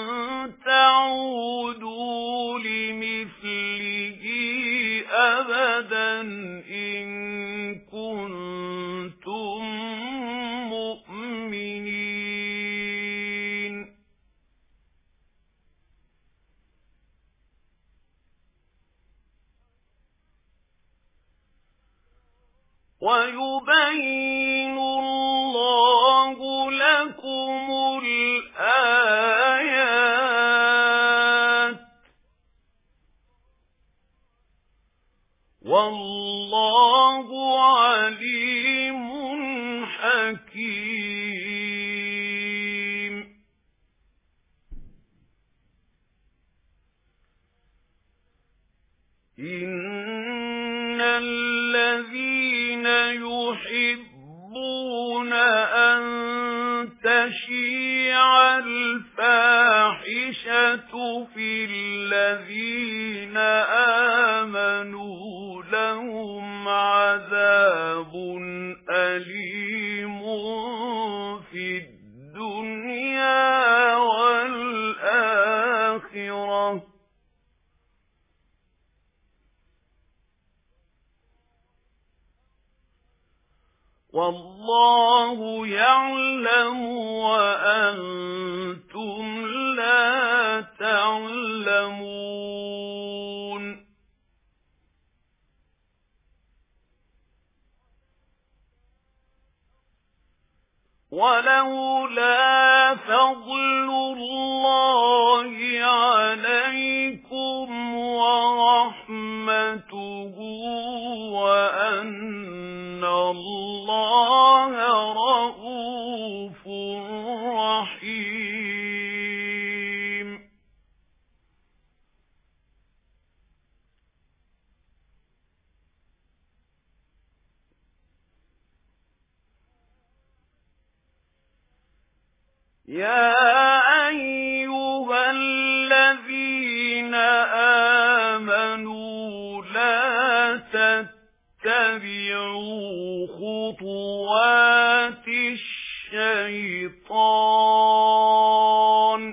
تَعُودُوا لِمِثْلِهِ أَبَدًا إِن كُنتُم مُّؤْمِنِينَ. وَيُبَيِّنُ اللَّهُ لَكُمُ الْآيَاتِ وَاللَّهُ عَلِيمٌ حَكِيمٌ. إِنَّ الَّذِينَ يُحِبُّونَ أَن تَشِيعَ الْفَاحِشَةُ فِي الَّذِينَ آمَنُوا لَهُمْ عَذَابٌ أَلِيمٌ فِي الدُّنْيَا وَالْآخِرَةِ. وَاللَّهُ يَعْلَمُ وَأَنْتُمْ لَا تَعْلَمُونَ. وَلَوْلَا فَضْلُ اللَّهِ عَلَيْكُمْ وَرَحْمَتُهُ وَأَنَّ اللَّهَ رَءُوفٌ رَحِيمٌ. يَا أَيُّهَا الَّذِينَ آمَنُوا لَا تَتَّبِعُوا خُطُوَاتِ الشَّيْطَانِ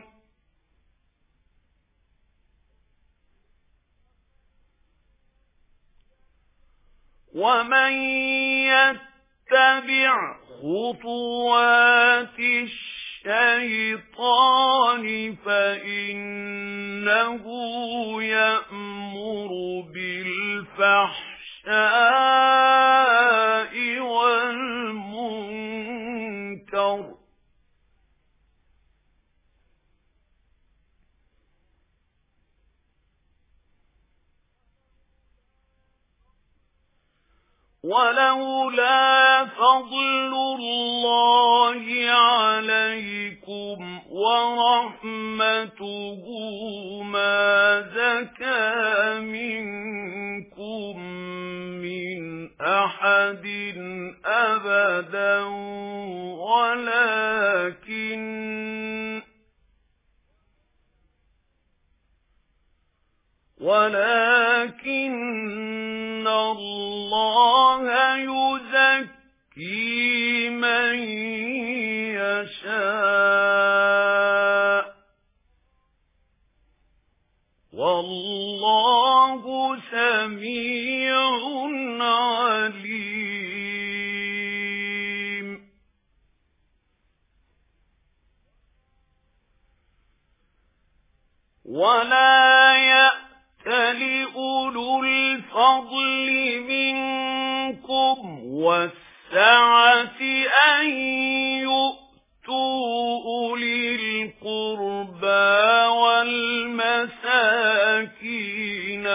وَمَن يَتَّبِعْ خُطُوَاتِ الشَّيْطَانِ فَإِنَّهُ يَأْمُرُ بِالْفَحْشَاءِ وَالْمُنكَرِ وَلَوْلَا فَضْلُ اللَّهِ عَلَيْكُمْ وَرَحْمَتُهُ مَا زَكَى مِنكُم مِّنْ أَحَدٍ أَبَدًا وَلَكِنَّ ولكن الله يزكي من يشاء والله سميع عليم. ولا يأتل أولو الفضل منكم والسعة أن يؤتوا أولي القربى والمساكين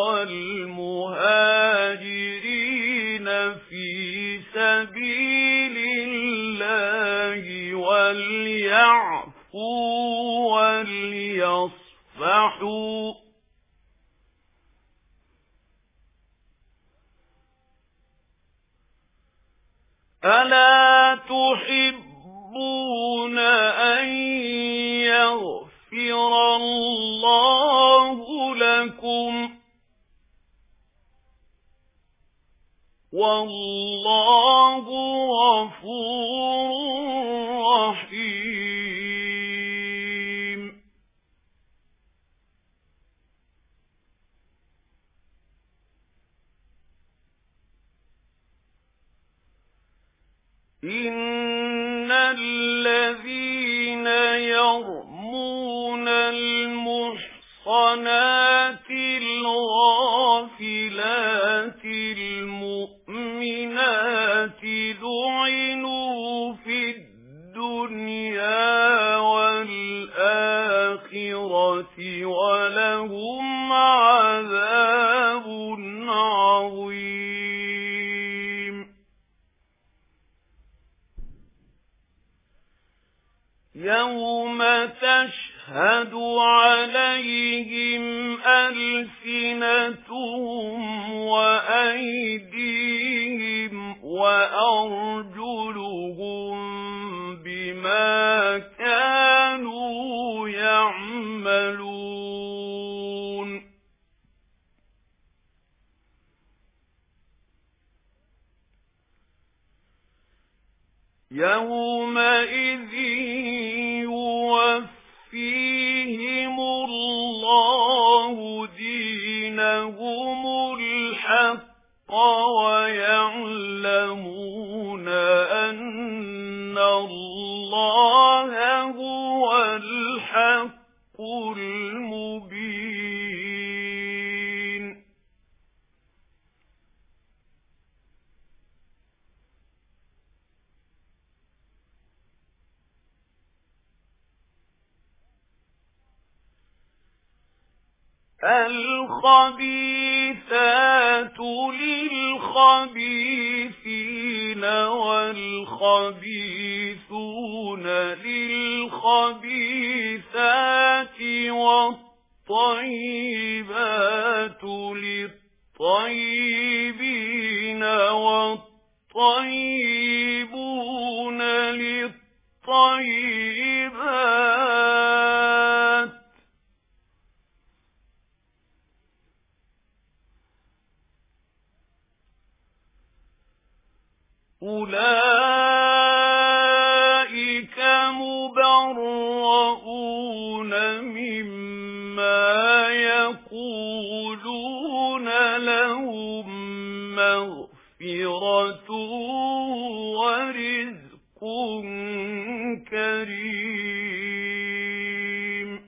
والمهاجرين في سبيل الله وليعفوا وليصفحوا ألا تحبون أن يغفر الله لكم والله غفور رحيم. إن الذين يرمون المحصنات الغافلات المؤمنات لعنوا في الدنيا والآخرة ولهم عذاب عظيم. يوم تشهد عليهم ألسنتهم وأيديهم وأرجلهم بما كانوا يعملون. يومئذ يوفيهم الله دينهم الحق ويعلمون أن الله هو الحق المبين. الخبيثات للخبيثين والخبيثون للخبيثات والطيبات للطيبين والطيبون للطيبات أولئك مبرؤون مما يقولون لهم مغفرة ورزق كريم.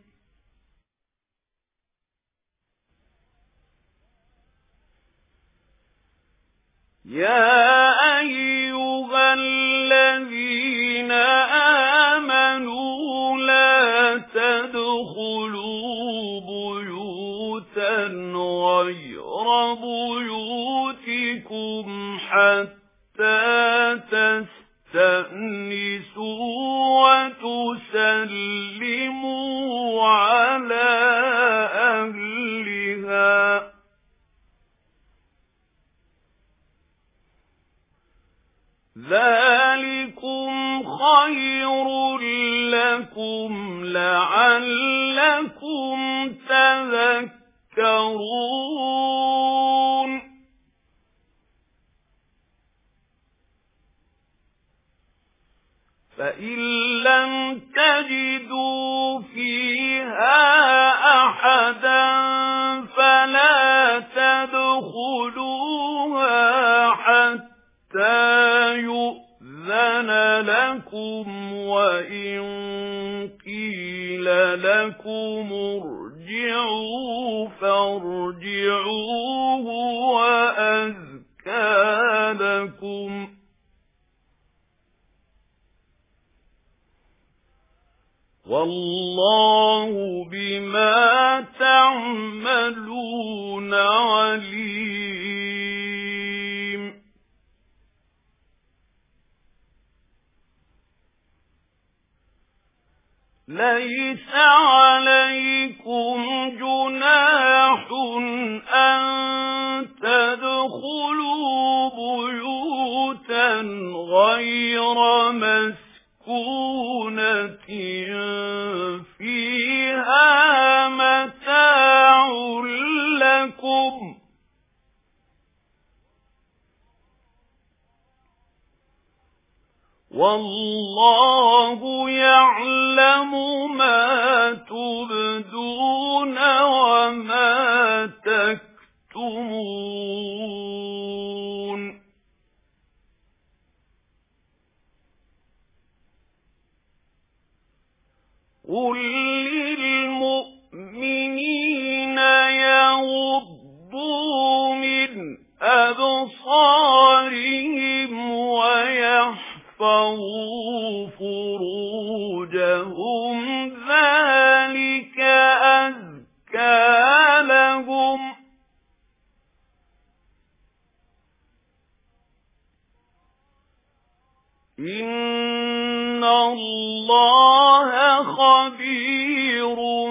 يا أيها الذين آمنوا لا تدخلوا بيوتا غير بيوتكم حتى تستأنسوا وتسلموا على أهلها ذلكم خير لكم لعلكم تذكرون. تذكرون فإن لم تجدوا فيها أحدا فلا تدخلوها حتى يؤذن لكم وإن قيل لكم ارجعوا فارجعوا هو أزكى لكم والله بما تعملون عليم ليس عليكم جناح أن تدخلوا بيوتا غير مسكونة فيها متاع لكم والله يعلم ما تبدون وما تكتمون قل للمؤمنين يغضوا من أبصارهم ويحفظوا فروجهم ذلك أزكى لهم إن الله خبير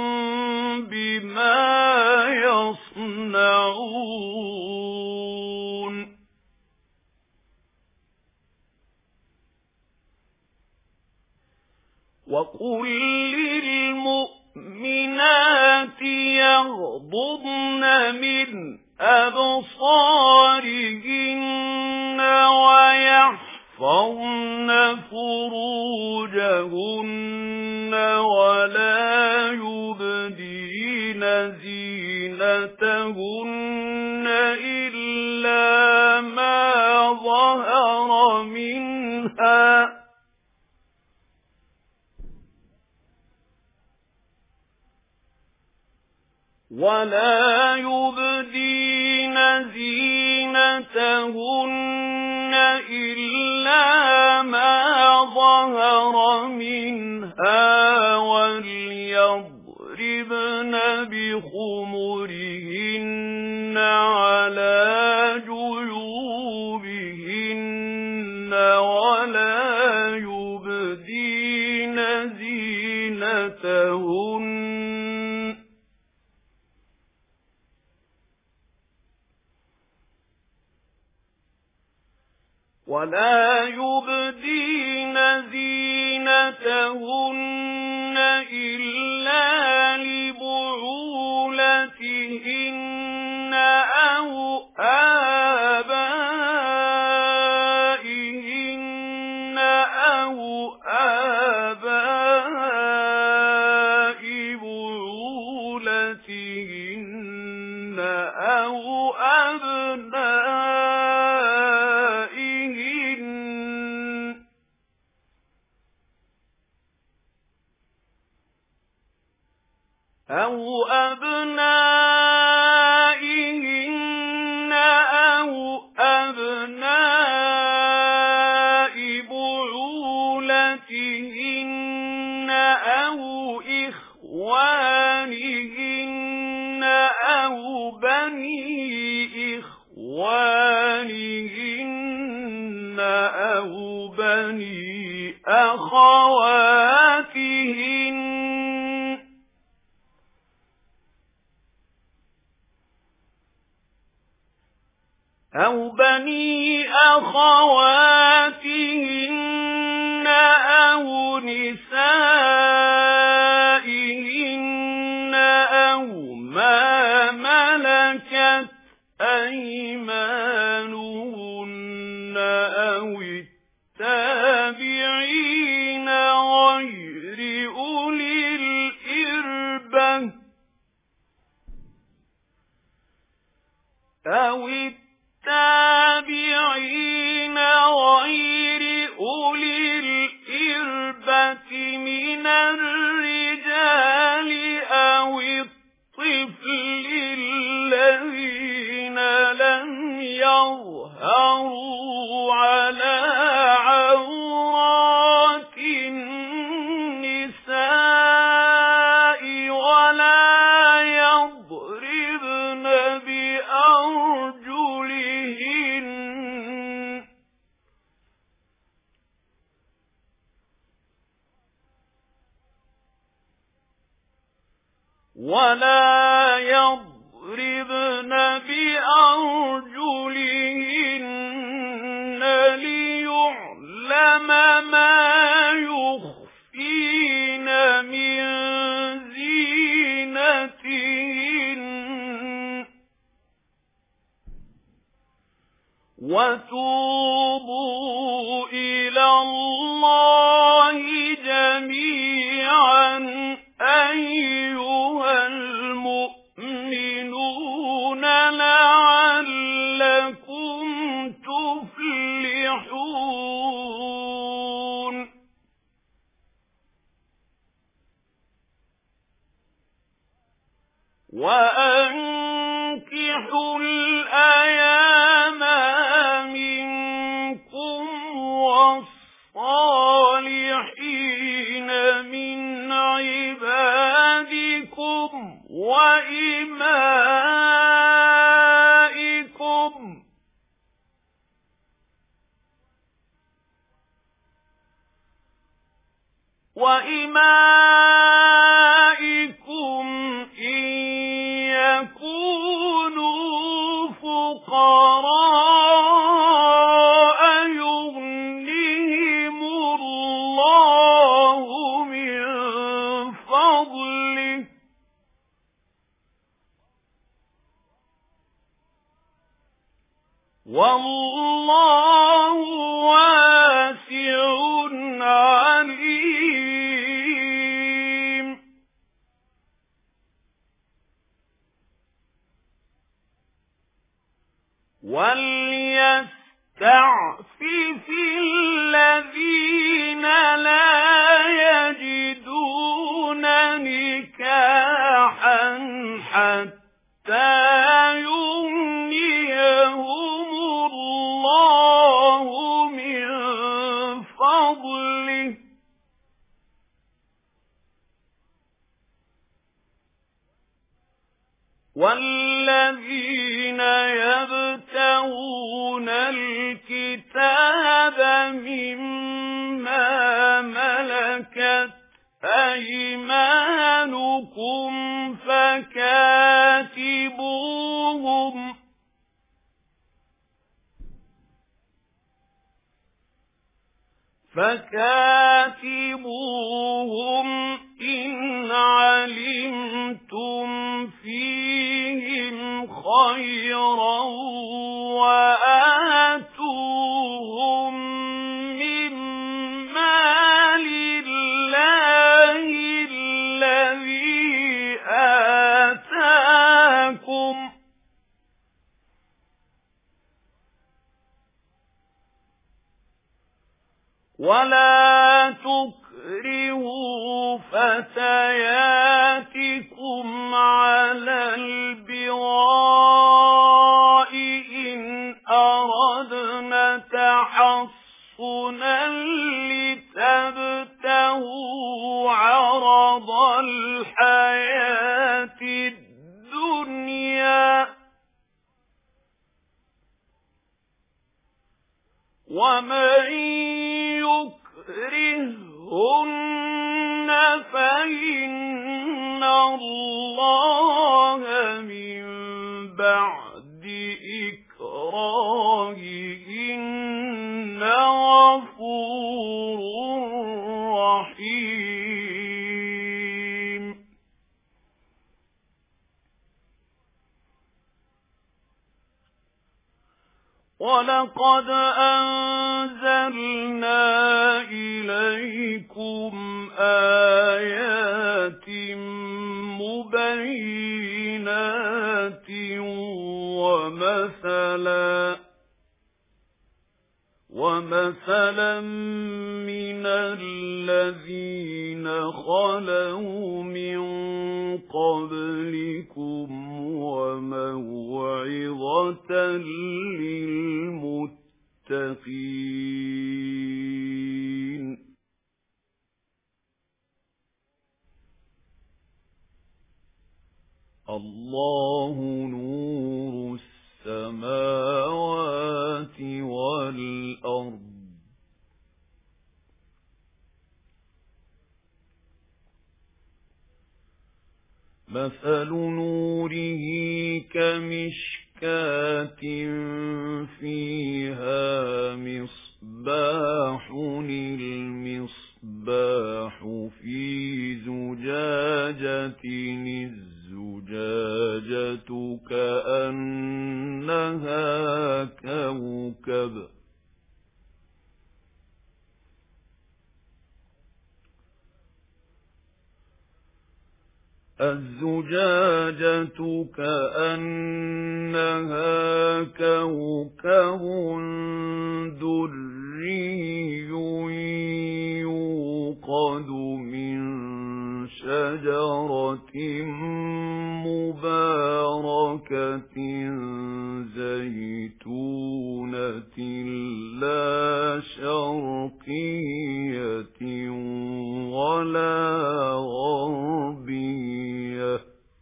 بما يصنعون وقل للمؤمنات يغضضن من أبصارهن ويحفظن فروجهن ولا يبدين زينتهن إلا ما ظهر منها ولا يبدين زينتهن إلا ما ظهر منها وليضربن بخمرهن على جيوبهن ولا يبدين زينتهن ولا يبدين زينتهن إلا لبعولتهن أو آبائهن أو آباء بعولتهن أو أبنائهن أو أبنائهن أو أبناء بعولتهن أو إخوانهن أو بني إخوانهن أو بني أخواتهن أو بني أخواتهن أو نسائهن أو ما ملكت أيمانهن أو التابعين غير أولي الإربة أو التابعين غير أولي الإربة من الرجال أو الطفل الذين لم يظهروا على عورات النساء ولا يضربن بأرجلهن ولا يضربن بأرجلهن ليعلم ما يخفين من زينتهن وتوبوا إلى الله جميعا أيها المؤمنون لعلكم تفلحون. وأنكحوا الأيام منكم والصالحين من عبادكم وإمائكم وإمائكم إن يكونوا فقراء يغنيهم الله من فضله والله واسع عليم. وليستعفف الذين لا يجدون نكاحا حتى يغنيهم الله من فضله والذين يبتغون الكتاب مما ملكت أيمانكم فكاتبوهم فكاتبوهم إن علمتم فيهم خيرا وآتوهم من مال الله الذي آتاكم ولا تكرهوا فتياتكم على البغاء إن أردنا تحصنا لتبتغوا عرض الحياة الدنيا ومن يكرهن فإن الله من بعد إكراههن غفور رحيم. وَلَقَدْ أَنزَلْنَا إِلَيْكُمْ آيَاتٍ مُبَيِّنَاتٍ وَمَثَلًا وَمَثَلًا مِنَ الَّذِينَ خَلَوْا مِنْ قَبْلِكُمْ وَمَوْعِظَةً لِلْمُتَّقِينَ. الله نور السماوات والأرض مثل نوره كمشكاة فيها مصباح المصباح في زجاجة الزجاجة كأنها كوكب الزجاجة كأنها كوكب دري يوقد من شجرة مباركة زيتونة لا شرقية ولا غربية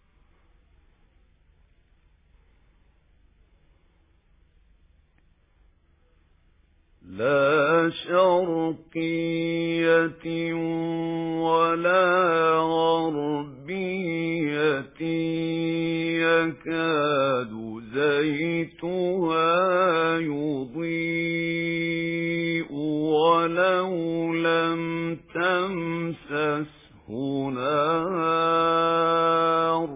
لا شرقية ولا غربية يكاد زيتها يضيء ولو لم تمسسه نار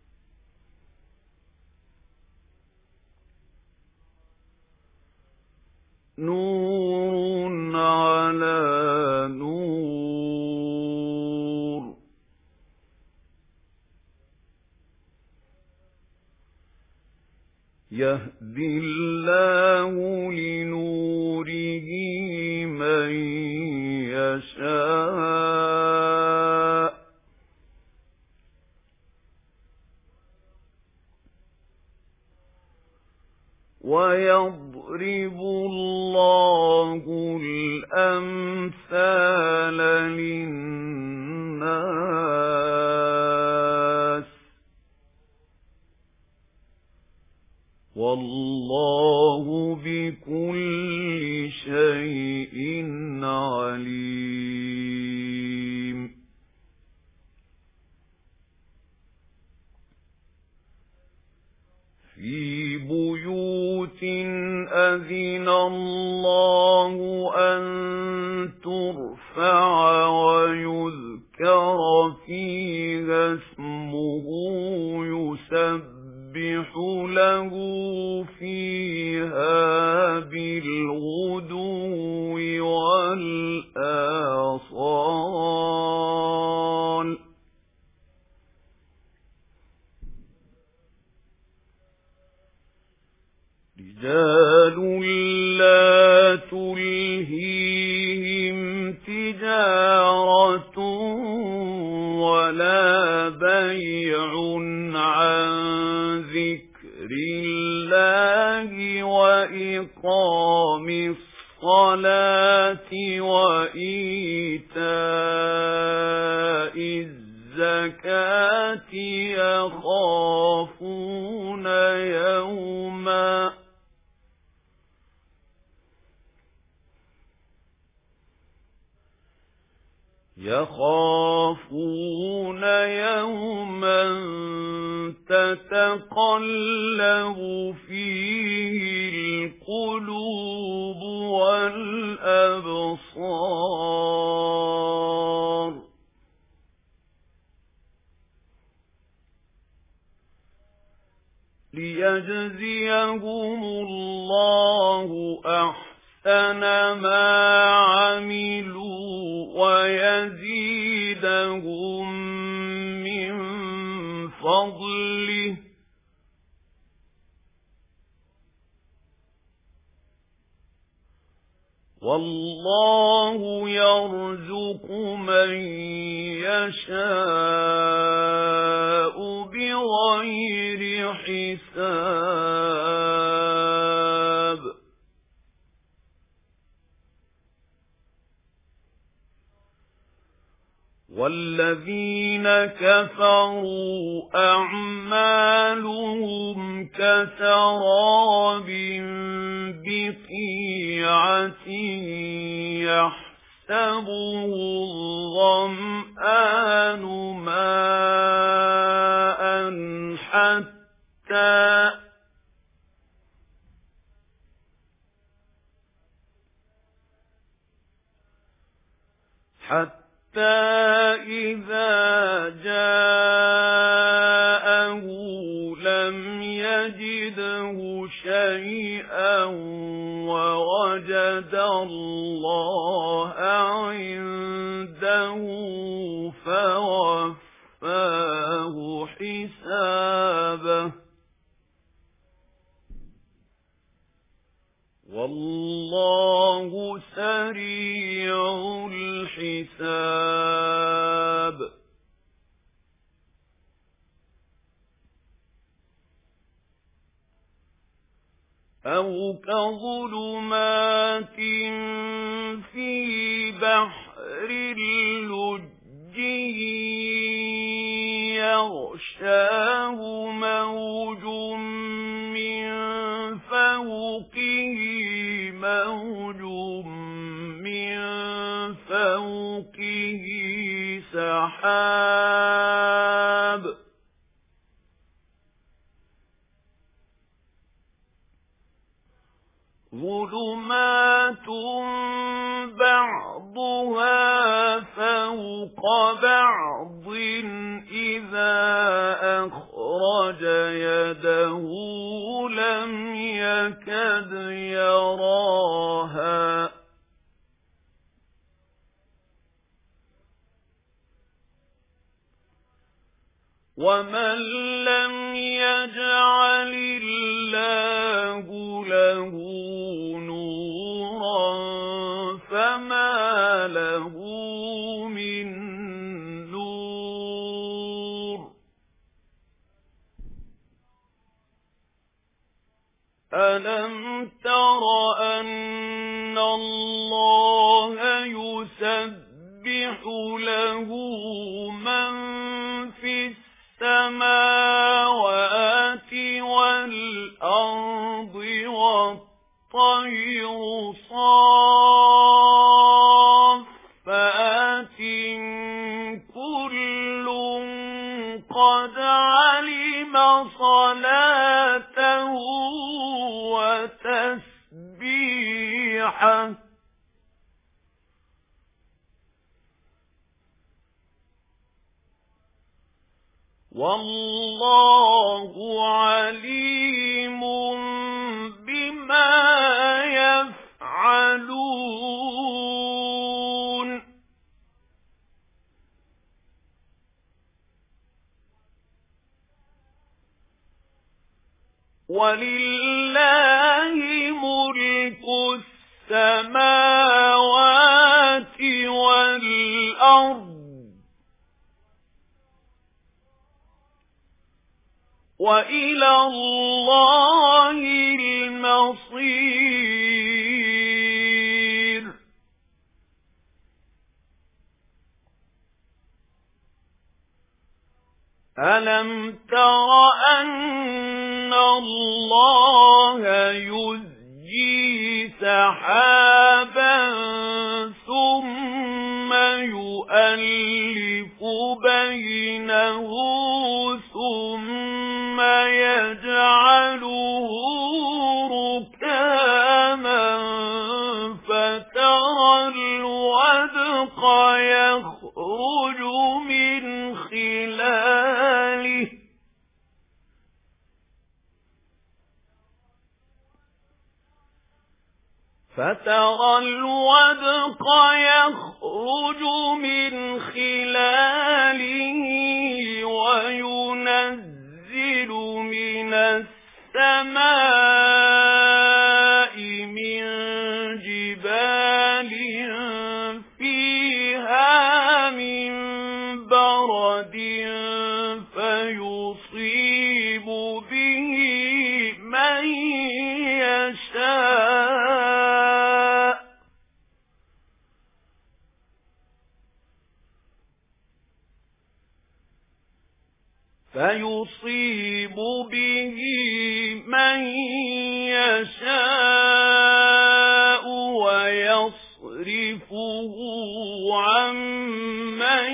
نور على نور يهدي الله لنوره من يشاء ويضرب الله الأمثال للناس والله بكل شيء عليم. في بيوت أذن الله أن ترفع ويذكر فيها اسمه يسبح له فيها بالغدو والآصال رجال لا تلهيهم تجارة ولا بيع عن ذكر الله وإقام الصلاة وإيتاء الزكاة يخافون يوما يخافون يوما تتقلب فيه القلوب والأبصار ليجزيهم الله أحسن ما عملوا ويزيدهم من فضله والله يرزق من يشاء بغير حساب والذين كفروا أعمالهم كسراب بقيعة يحسبه الظمآن ماء حتى حتى إذا جاءه لم يجده شيئا ووجد الله عنده فوفاه حسابه والله سريع الحساب أو كظلمات في بحر اللجي يغشاه موج من فوقه موج من فوقه سحاب ظلمات بعضها فوق بعض إذا أخرج يده لم يكد يراها ومن لم يجعل الله له نورا فما له من نور ألم تر أن الله يسبح له من في السماوات والأرض والطير صافات كل قد علم صلاته وتسبيحه والله عليم بما يفعلون ولله ملك السماوات والأرض وإلى الله المصير ألم تر أن الله يزجي سحابا ثم يؤلف بينه ثم يجعله ركاما فترى الودق يخرج من خلاله فترى الودق يخرج من خلاله وينزل من السماء من جبال فيها من برد فيصيب به من يشاء فيصيب به من يشاء ويصرفه عن من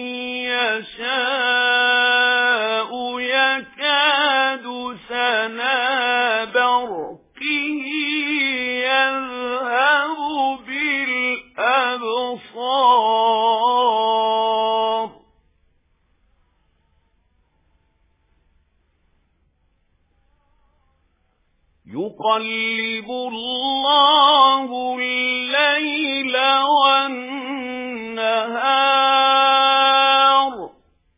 يشاء يكاد سنا برقه يذهب بالأبصار يقلب الله الليل والنهار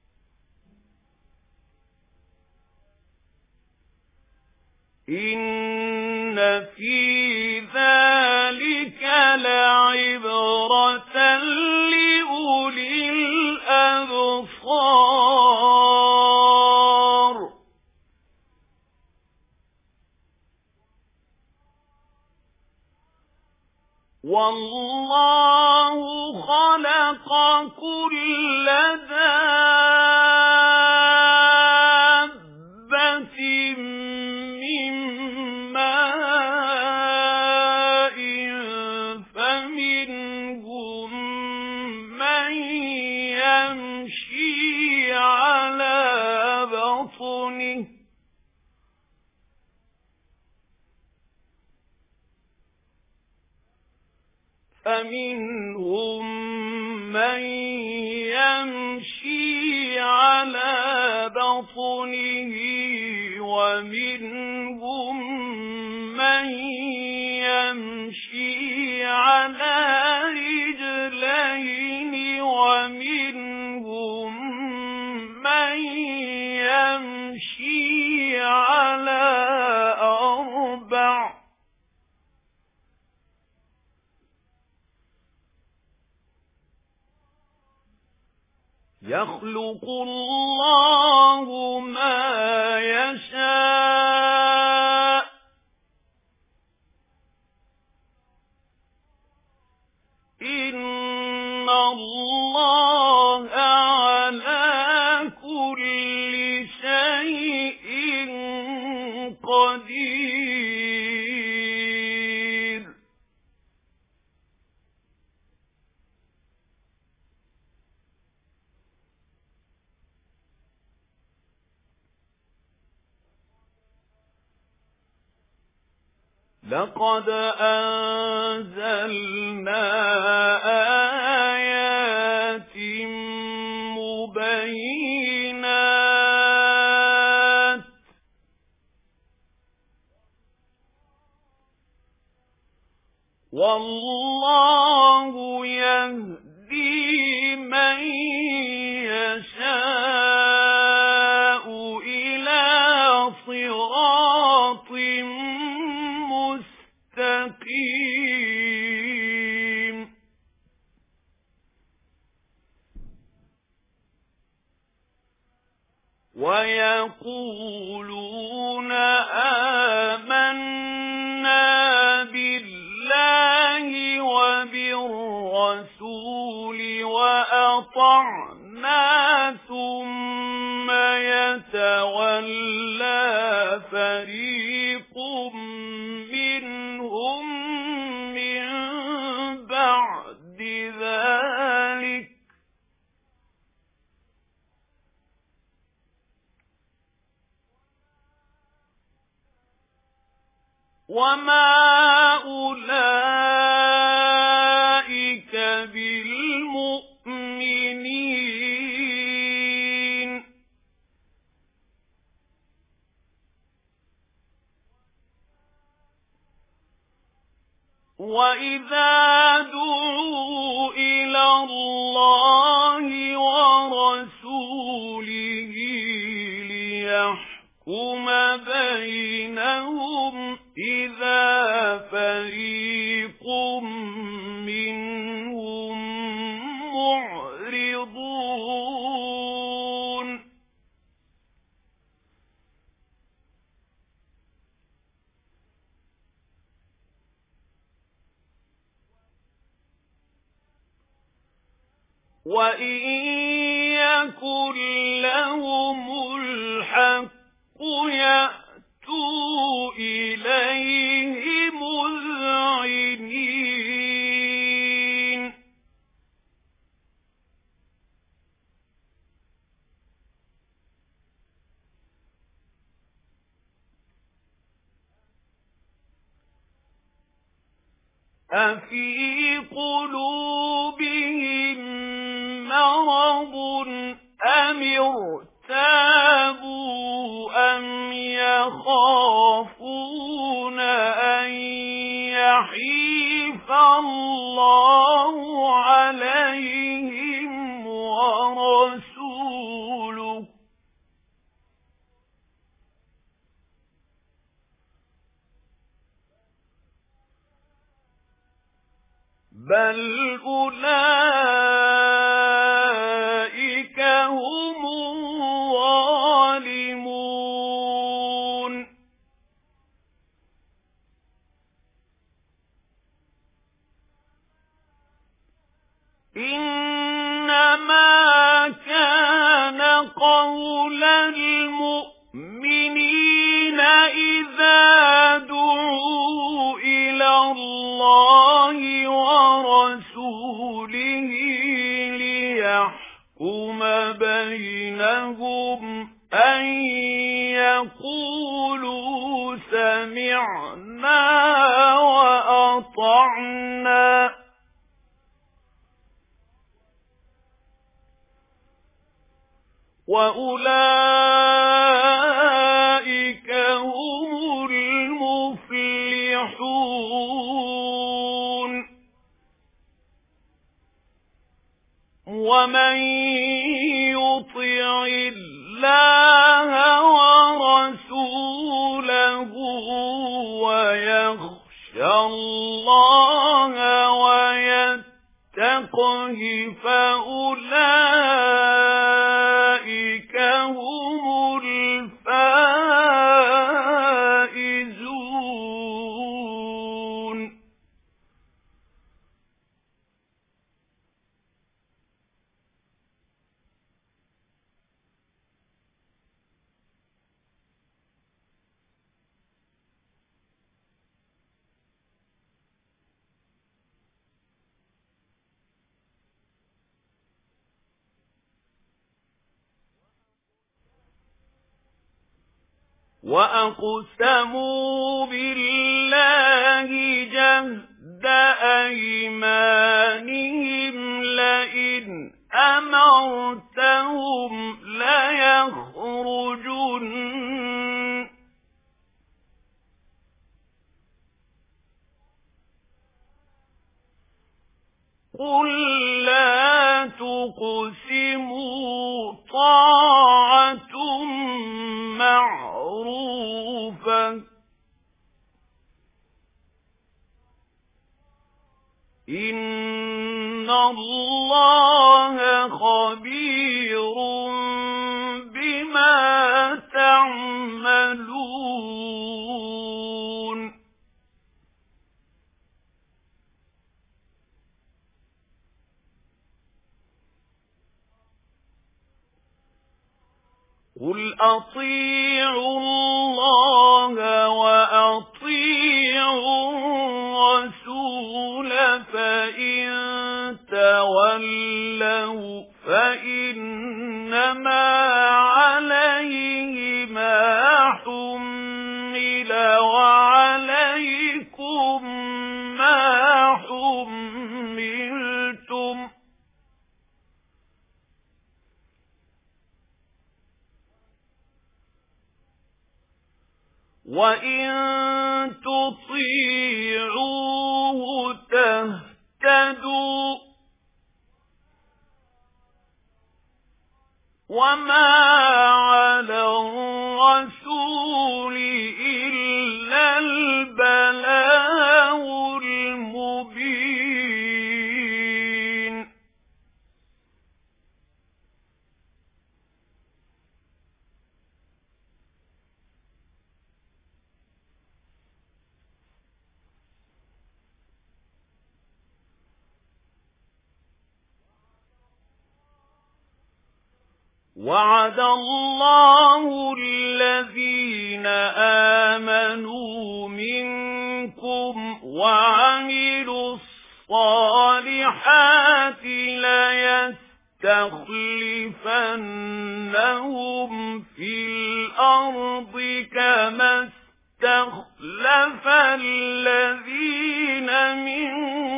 إن في ذلك لعبرة لأولي الأبصار والله خلق كل دابة من ماء فمنهم من يمشي على بطنه فمنهم من يمشي على بطنه ومنهم من يمشي على رجلين ومنهم من يمشي على أربع يخلق الله ما يشاء إن الله على كل شيء قدير لقد أنزلنا آيات مبينات والله يهدي من يشاء إلى صراط مستقيم ويقولون آمنا بالله وبالرسول وأطعنا ثم يتولى فريق منهم من بعد ذلك وما أولئك بالمؤمنين وَإِذَا دُعُوا إِلَى اللَّهِ وَرَسُولِهِ لِيَحْكُمَ بَيْنَهُمْ إِذَا فَرِيقٌ مِّنْهُمْ مُعْرِضُونَ وَإِنْ يَكُنْ لَهُمُ الْحَقُّ يَأْتُوا إِلَيْهِ مُذْعِنِينَ أَفِي قُلُوبِهِم مَّرَضٌ أَمِ ارْتَابُوا أَمْ يَخَافُونَ أَن يَحِيفَ اللَّهُ عَلَيْهِمْ وَرَسُولُهُ بَلْ أُولَئِكَ هُمُ الظَّالِمُونَ إِنَّمَا كَانَ قَوْلَ الْمُؤْمِنِينَ إِذَا دُعُوا إِلَى اللَّهِ وَرَسُولِهِ لِيَحْكُمَ بَيْنَهُمْ أَن يَقُولُوا سَمِعْنَا وَأَطَعْنَا وَأُولَئِكَ هُمُ الْمُفْلِحُونَ وَمَن يُطِعِ اللَّهَ وَرَسُولَهُ وَيَخْشَ اللَّهَ وَيَتَّقْهِ فَأُولَئِكَ هُمُ الْفَائِزُونَ وَأَقْسَمُوا بِاللَّهِ جَهْدَ أَيْمَانِهِمْ لَئِنْ أَمَرْتَهُمْ لَيَخْرُجُنَّ قُل لَّا تُقْسِمُوا طَاعَةٌ مَّعْرُوفَةٌ إِنَّ اللَّهَ خَبِيرٌ بِمَا تَعْمَلُونَ قُلْ أَطِيعُوا اللَّهَ وَأَطِيعُوا الرَّسُولَ فَإِن تَوَلَّوْا فَإِنَّمَا عَلَيْهِ مَا حُمِّلَ وَعَلَيْكُمْ مَا حُمِّلْتُمْ وَإِن تُطِيعُوهُ تهتدوا وما على الرسول إلا البلاغ المبين وعد الله الذين آمنوا منكم وعملوا الصالحات ليستخلفنهم في الأرض كما استخلف الذين من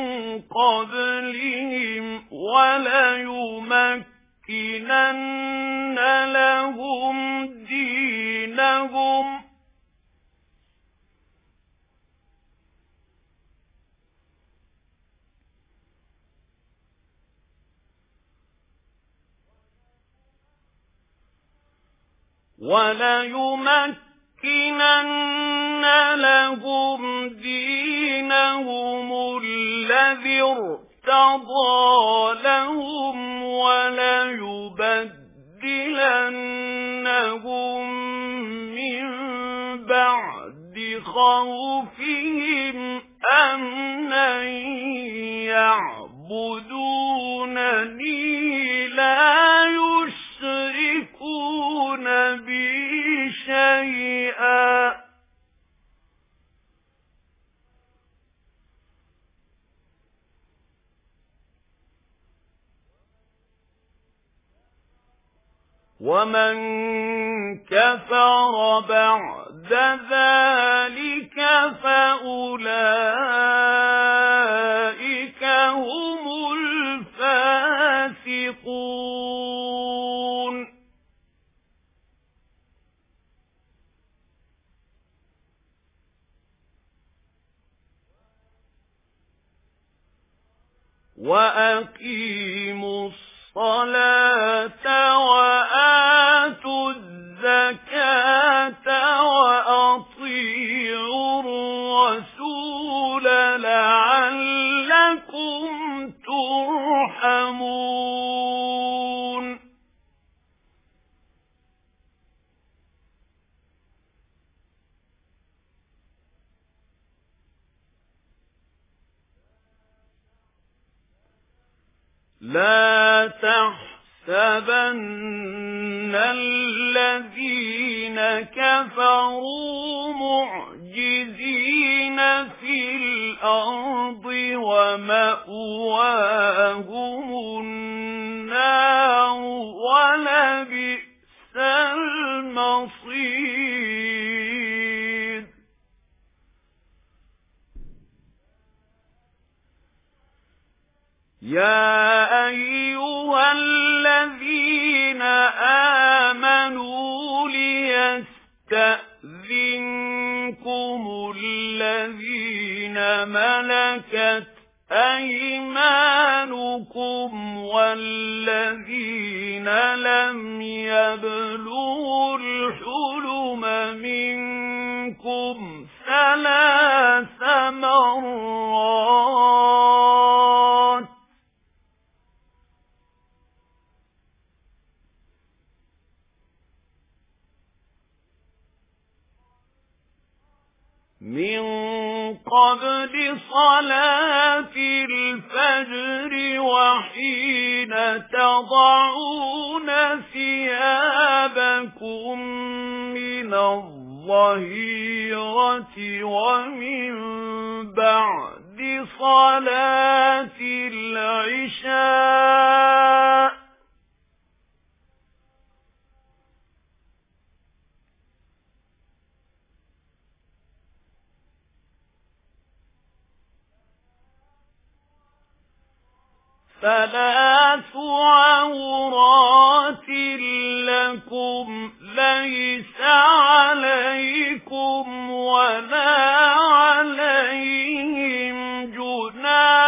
قبلهم وليمكنن لَنَّ لَهُمْ دِينَهُمْ وَلَيُمَكِّنَنَّ لَهُمْ دِينَهُمُ الَّذِي ارْتَضَىٰ لَهُمْ وَلَيُبَدِّلَنَّهُم مِّن بَعْدِ خَوْفِهِمْ أَمْنًا يَعْبُدُونَنِي لَا يُشْرِكُونَ بِي شَيْئًا وَمَن كَفَرَ بَعْدَ ذَلِكَ فَأُولَئِكَ هُمُ الْفَاسِقُونَ وَأَقِيمُوا الصَّلَاةَ وَآتُوا الزَّكَاةَ وَأَطِيعُوا الرَّسُولَ لَعَلَّكُمْ تُرْحَمُونَ لا تحسبن الذين كفروا معجزين في الأرض ومأواهم النار ولبئس المصير يا أيها الذين آمنوا ليستأذنكم الذين ملكت أيمانكم والذين لم يبلغوا الحلم منكم ثلاث مرات من قبل صلاة الفجر وحين تضعون ثيابكم من الظهيرة ومن بعد صلاة العشاء ثلاث عورات لكم ليس عليكم ولا عليهم جناح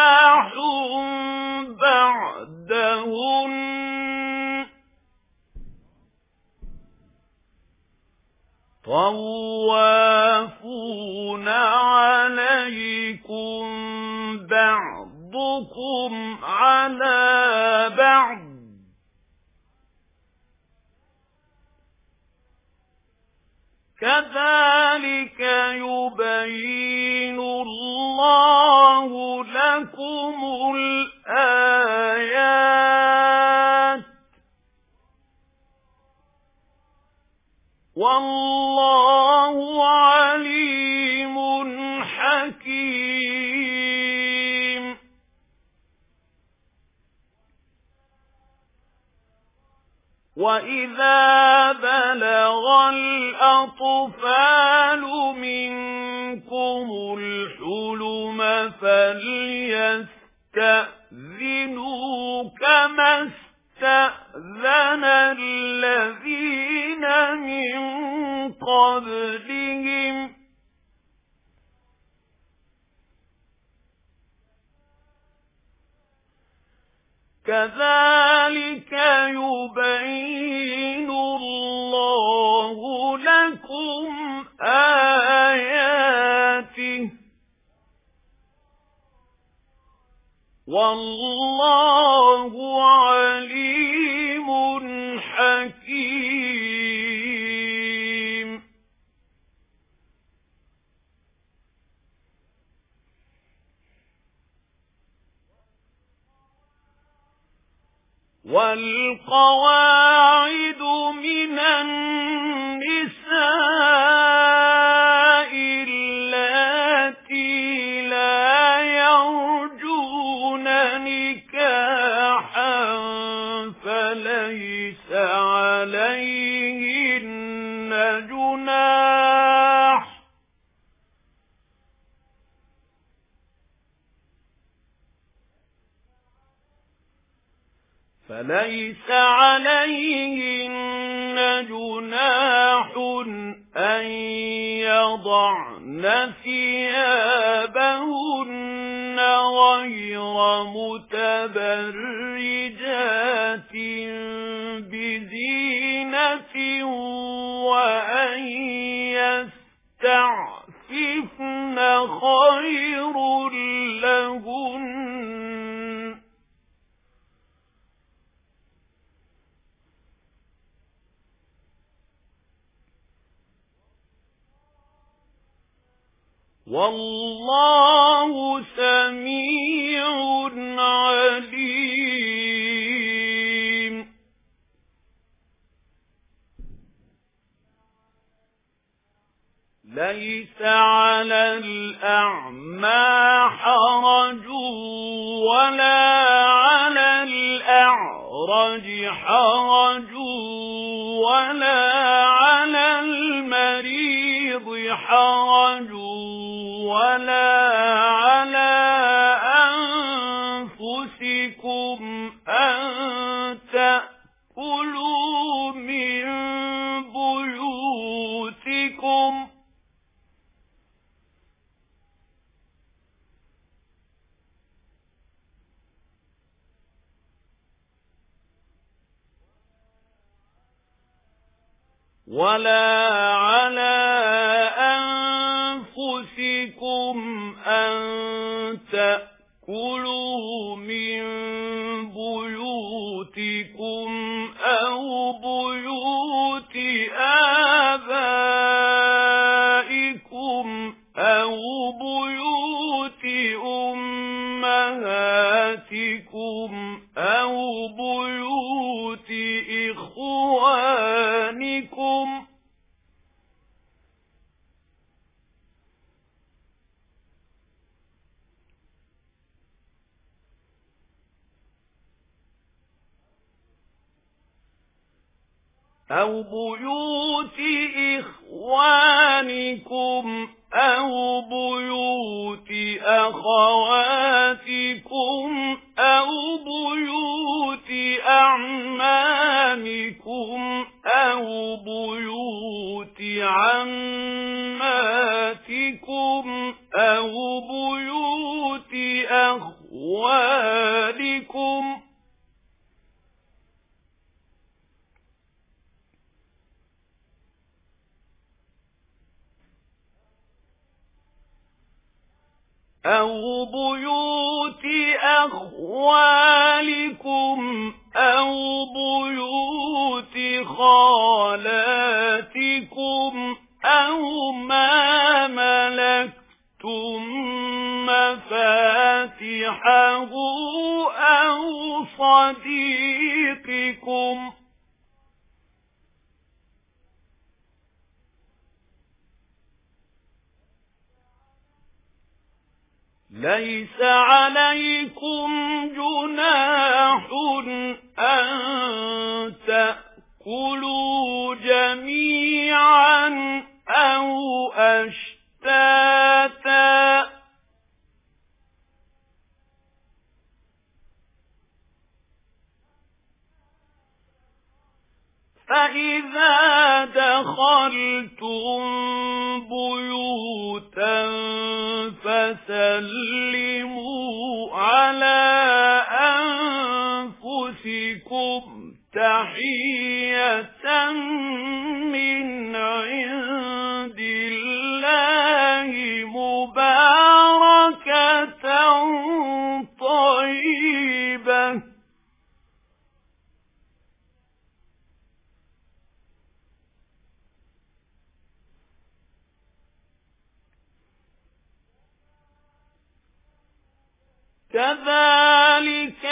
طوافون عليكم بعضكم على بعض كذلك يبين الله لكم الآيات والله عليم حكيم. وَإِذَا بَلَغَ الْأَطْفَالُ مِنكُمُ الْحُلُمَ فَلْيَسْتَأْذِنُوا كَمَا اسْتَأْذَنَ الَّذِينَ مِن قَبْلِهِمْ كَذَلِكَ يُبَيِّنُ اللَّهُ لَكُمْ آيَاتِهِ وَاللَّهُ عَلِيمٌ حَكِيمٌ. وَالْقَوَاعِدُ مِنَ النِّسَاءِ اللَّاتِي لَا يَرْجُونَ نِكَاحًا فَلَيْسَ عَلَيْهِنَّ جُنَاحٌ فَلَيْسَ عَلَيْهِنَّ جُنَاحٌ أَن يَضَعْنَ ثِيَابَهُنَّ غَيْرَ مُتَبَرِّجَاتٍ بِزِينَةٍ وَأَن يَسْتَعْفِفْنَ خَيْرٌ لَّهُنَّ. وَاللَّهُ سَمِيعٌ عَلِيمٌ. لَيْسَ عَلَى الْأَعْمَى حَرَجٌ وَلَا عَلَى الْأَعْرَجِ حَرَجٌ وَلَا عَلَى الْمَرِيضِ حَرَجٌ وَلَا عَلَى أَنفُسِكُمْ أَن تَأْكُلُوا مِن بُيُوتِكُمْ وَلَا عَلَى أَنفُسِكُمْ أَن تَأْكُلُوا مِن بُيُوتِكُمْ أَوْ بُيُوتِ آبَائِكُمْ أَوْ بُيُوتِ أُمَّهَاتِكُمْ أَوْ بُيُوتِ إِخْوَانِكُمْ أَوْ بُيُوتِ إِخْوَانِكُمْ أَوْ بُيُوتِ أَخَوَاتِكُمْ أَوْ بُيُوتِ أَعْمَامِكُمْ أَوْ بُيُوتِ عَمَّاتِكُمْ أَوْ بُيُوتِ أَخْوَالِكُمْ أو بيوت أخوالكم أو بيوت خالاتكم أو ما ملكتم مفاتحه أو صديقكم ليس عليكم جناح أن تأكلوا جميعا أو أشتاتا فإذا دخلتم بيوتا فسلموا على أنفسكم تحية من عند الله مباركة طيبة كذلك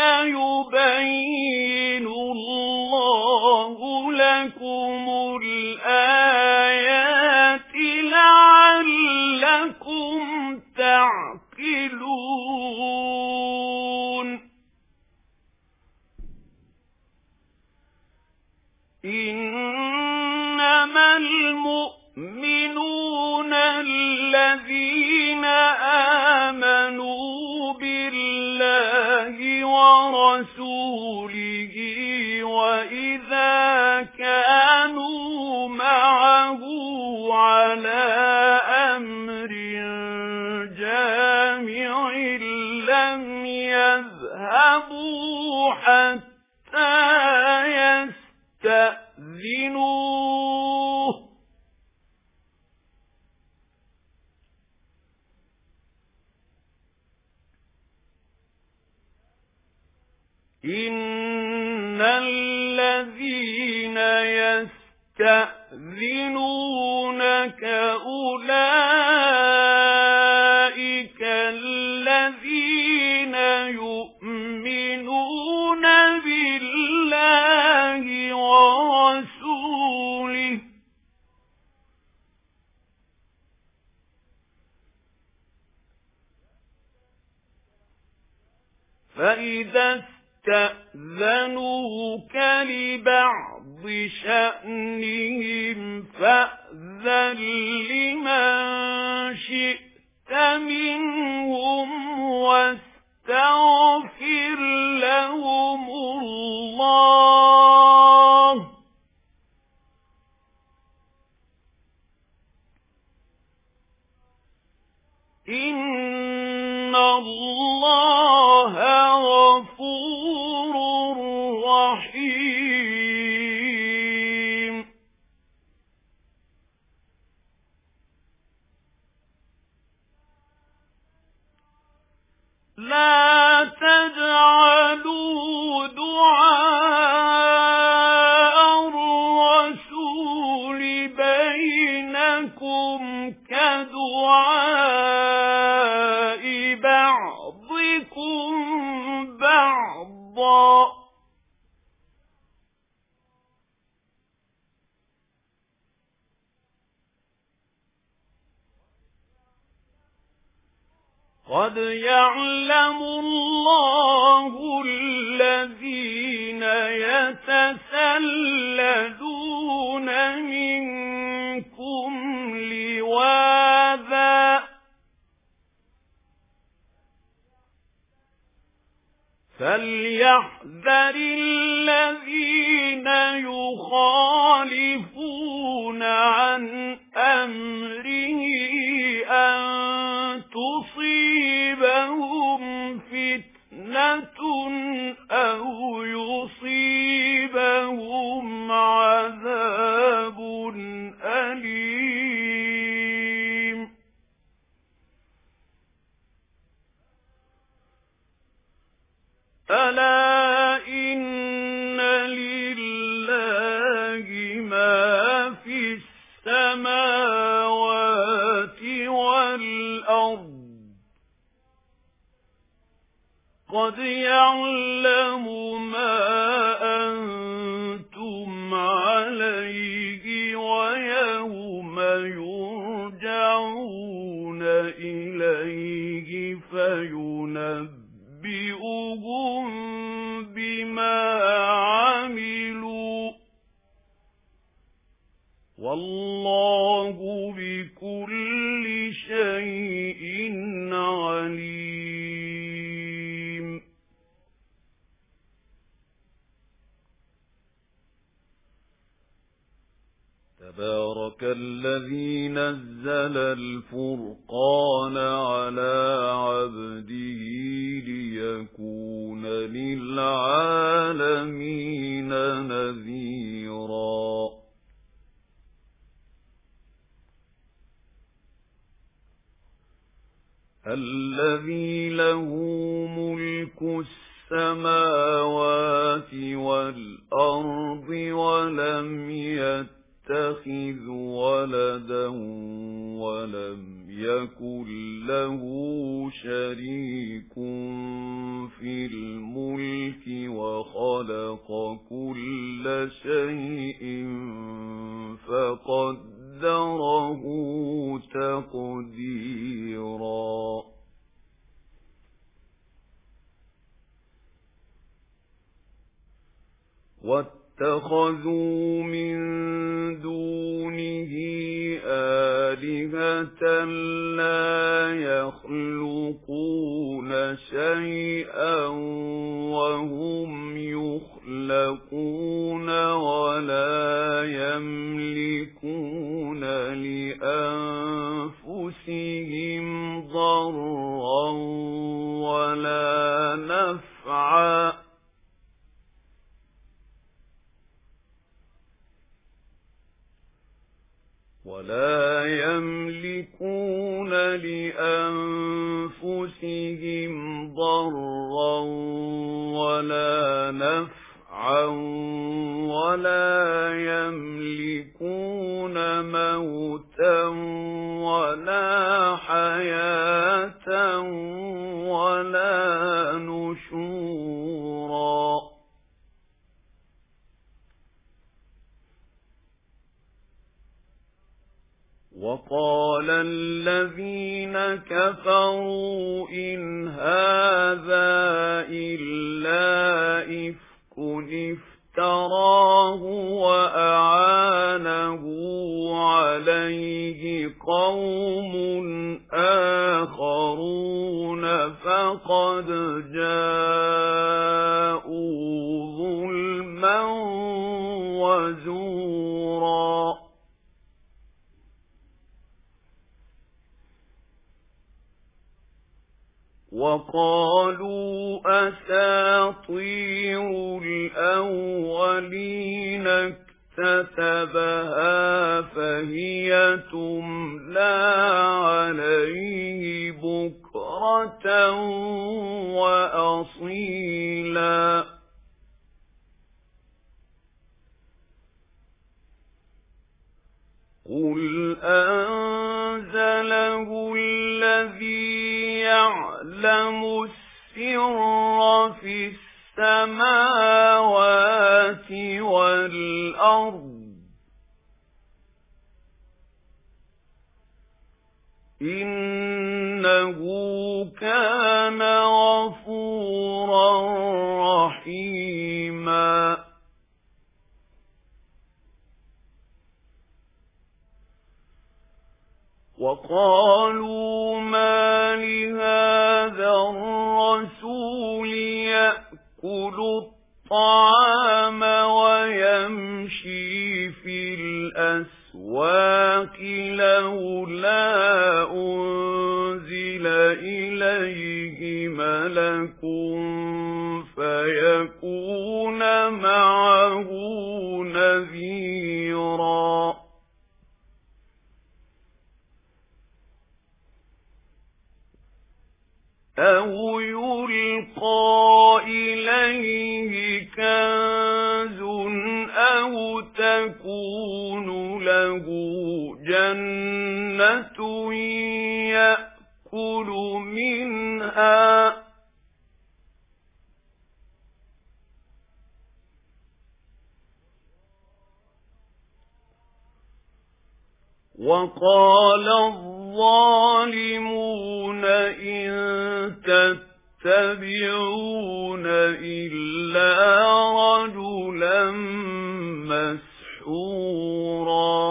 يبين الله لكم الآيات لعلكم تعقلون إنما المؤمنون الذين آمنوا بالله ورسوله وإذا كانوا معه على أمر جامع لم يذهبوا حتى يستأذنوه إن الذين يستأذنونك أولئك الذين يؤمنون بالله ورسوله فإذا استأذنوك لبعض شأنهم فأذن لمن شئت منهم واستغفر لهم الله إن الله غفور رحيم لا تجعلوا دعاء الرسول بينكم كدعاء بعضكم بعضا قد يعلم الله الذين يتسللون منكم لواذا فليحذر الذين يخالفون عن أمره أن تصيبهم فتنة أو يصيبهم عذاب أليم السماوات والأرض قد يعلم ما أنتم عليه ويوم يرجعون إليه فينبئهم بما عملوا والله بكل شيء عليم. تبارك الذي نزل الفرقان على عبده ليكون للعالمين نذيرا. الذي له ملك السماوات والأرض ولم يتخذ ولدا ولم يكن له شريك في الملك وخلق كل شيء فقدره تقديرا. واتخذوا من دونه آلهة لا يخلقون شيئا وهم يخلقون ولا يملكون لأنفسهم ضرا ولا نفعا ولا يملكون لأنفسهم ضرا ولا نفعا ولا يملكون موتا ولا حياة ولا نشورا. وقال الذين كفروا إن هذا إلا إفك افتراه وأعانه عليه قوم آخرون فقد جاءوا ظلما وزورا. وقالوا أساطير الأولين اكتتبها فهي تملى عليه بكرة وأصيلا. قل أنزله الذي يعلم السر في السماوات والأرض إنه كان غفورا رحيما. وقالوا ما لهذا الرسول يأكل الطعام ويمشي في الأسواق لولا أنزل إليه ملك فيكون معه نذيرا. أو يلقى إليه كنز أو أَوْ تَكُونُ لَهُ جَنَّةٌ يَأْكُلُ مِنْهَا وَقَالَ الظَّالِمُونَ إِن تَتَّبِعُونَ إِلَّا رَجُلًا مَّسْحُورًا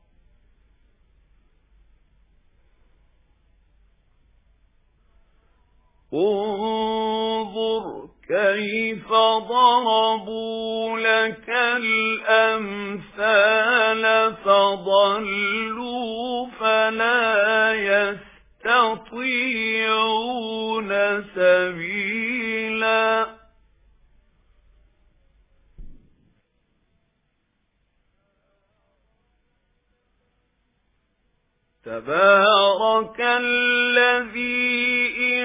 انظُرْ كَيْفَ ضَرَبُوا لَكَ الْأَمْثَالَ فَضَلُّوا فَلَا يَسْتَطِيعُونَ سَبِيلًا تَبَارَكَ الَّذِي إِن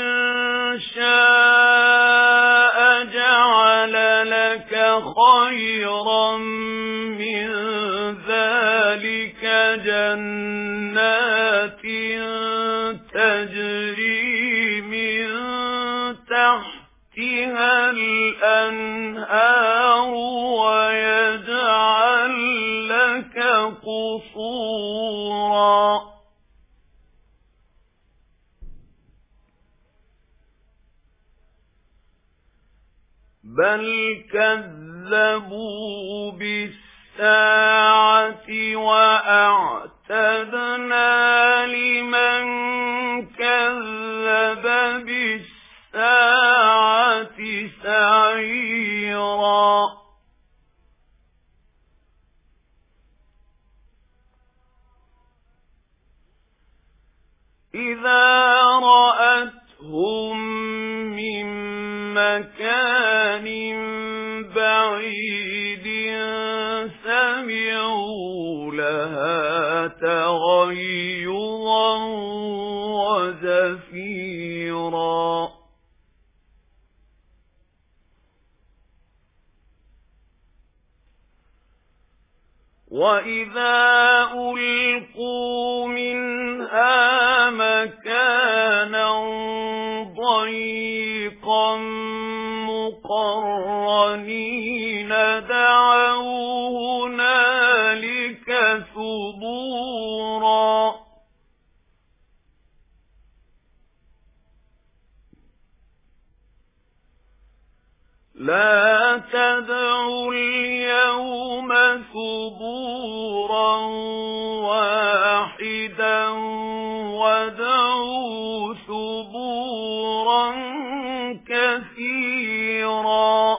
شَاءَ جَعَلَ لَكَ خَيْرًا مِّن ذَلِكَ جَنَّاتٍ تَجْرِي مِن تَحْتِهَا الْأَنْهَارُ وَيَجْعَل لَّكَ قُصُورًا بَلْ كَذَّبُوا بِالسَّاعَةِ وَأَعْتَدْنَا لِمَن كَذَّبَ بِالسَّاعَةِ سَعِيرًا إِذَا رَأَتْهُم مِّن مَّكَانٍ بَعِيدٍ سَمِعُوا لَهَا تَغَيُّظًا وَزَفِيرًا وَإِذَا أُلْقُوا مِنْهَا مَكَانًا ضَيِّقًا مُقَرَّنِينَ دَعَوْا هُنَالِكَ ثُبُورًا لَا تَدْعُوا الْيَوْمَ ثُبُورًا وَاحِدًا وَادْعُوا ثُبُورًا كَثِيرًا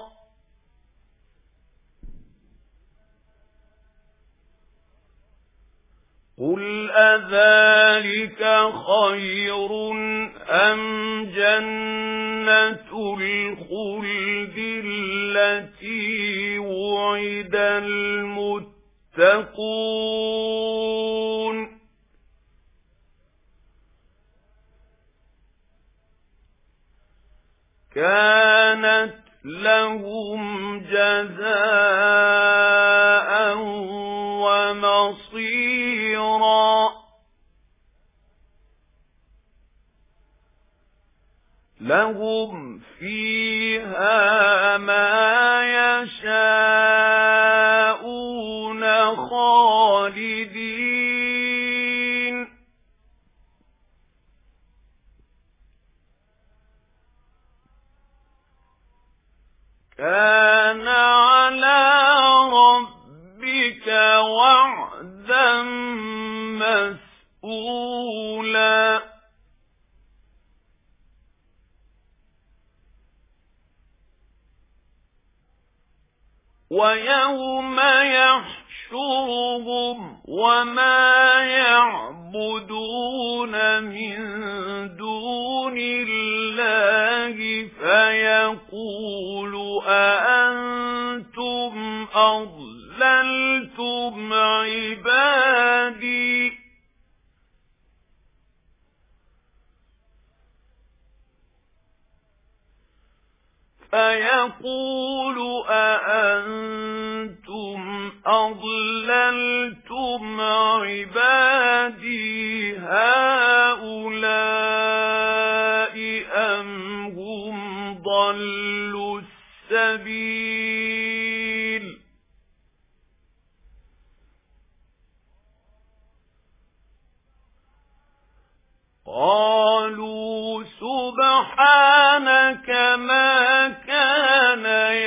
قُلْ أَذَلِكَ خَيْرٌ أَمْ جَنَّةُ الْخُلْدِ الَّتِي وُعِدَ الْمُتَّقُونَ كَانَتْ لَهُمْ جَزَاءً وَمَصِيرًا لَهُمْ فِيهَا مَا يَشَاءُونَ خَالِدِينَ كَانَ عَلَى رَبِّكَ وَعْدًا مَّسْئُولًا وَيَوْمَ يَحْشُرُهُمْ وَمَا يَعْبُدُونَ مِن دُونِ اللَّهِ فَيَقُولُ أَأَنتُمْ أَضْلَلْتُمْ عِبَادِي فَيَقُولُ أَأَنتُمْ أضللتم عبادي هؤلاء أم هم ضلوا السبيل قالوا سبحانك ما كان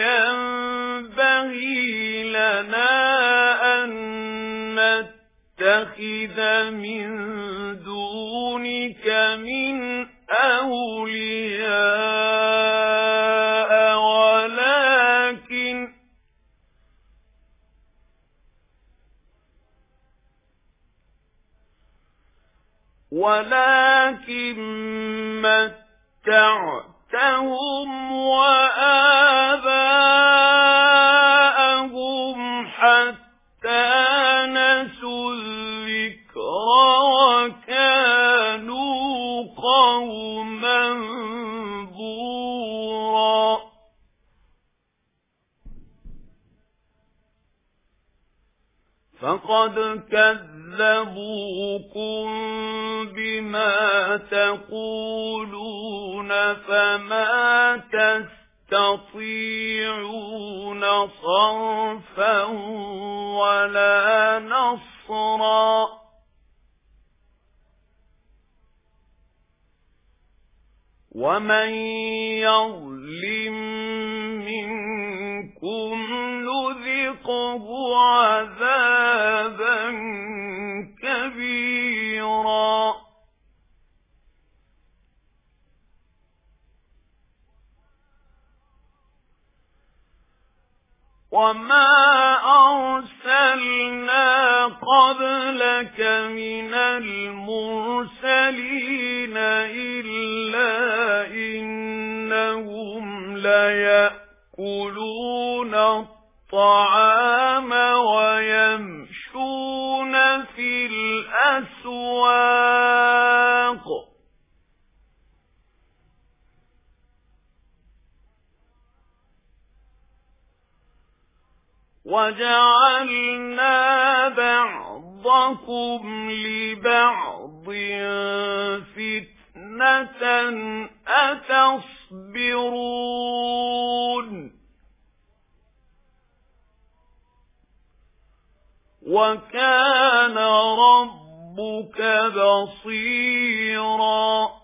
ينبغي لنا أن نتخذ من دونك من أولياء ولكن ولكن متعتهم وآباءهم حتى نسوا الذكر وكانوا قوما بورا فقد كذبوكم بما تقولون فما تستطيعون صرفا ولا نصرا ومن يظلم منكم نذقه عذابا كبيرا وما أرسلنا قبلك من المرسلين إلا إنهم ليأكلون الطعام ويمشون في الأسواق وجعلنا بعضكم لبعض فتنة أتصبرون وكان ربك بصيرا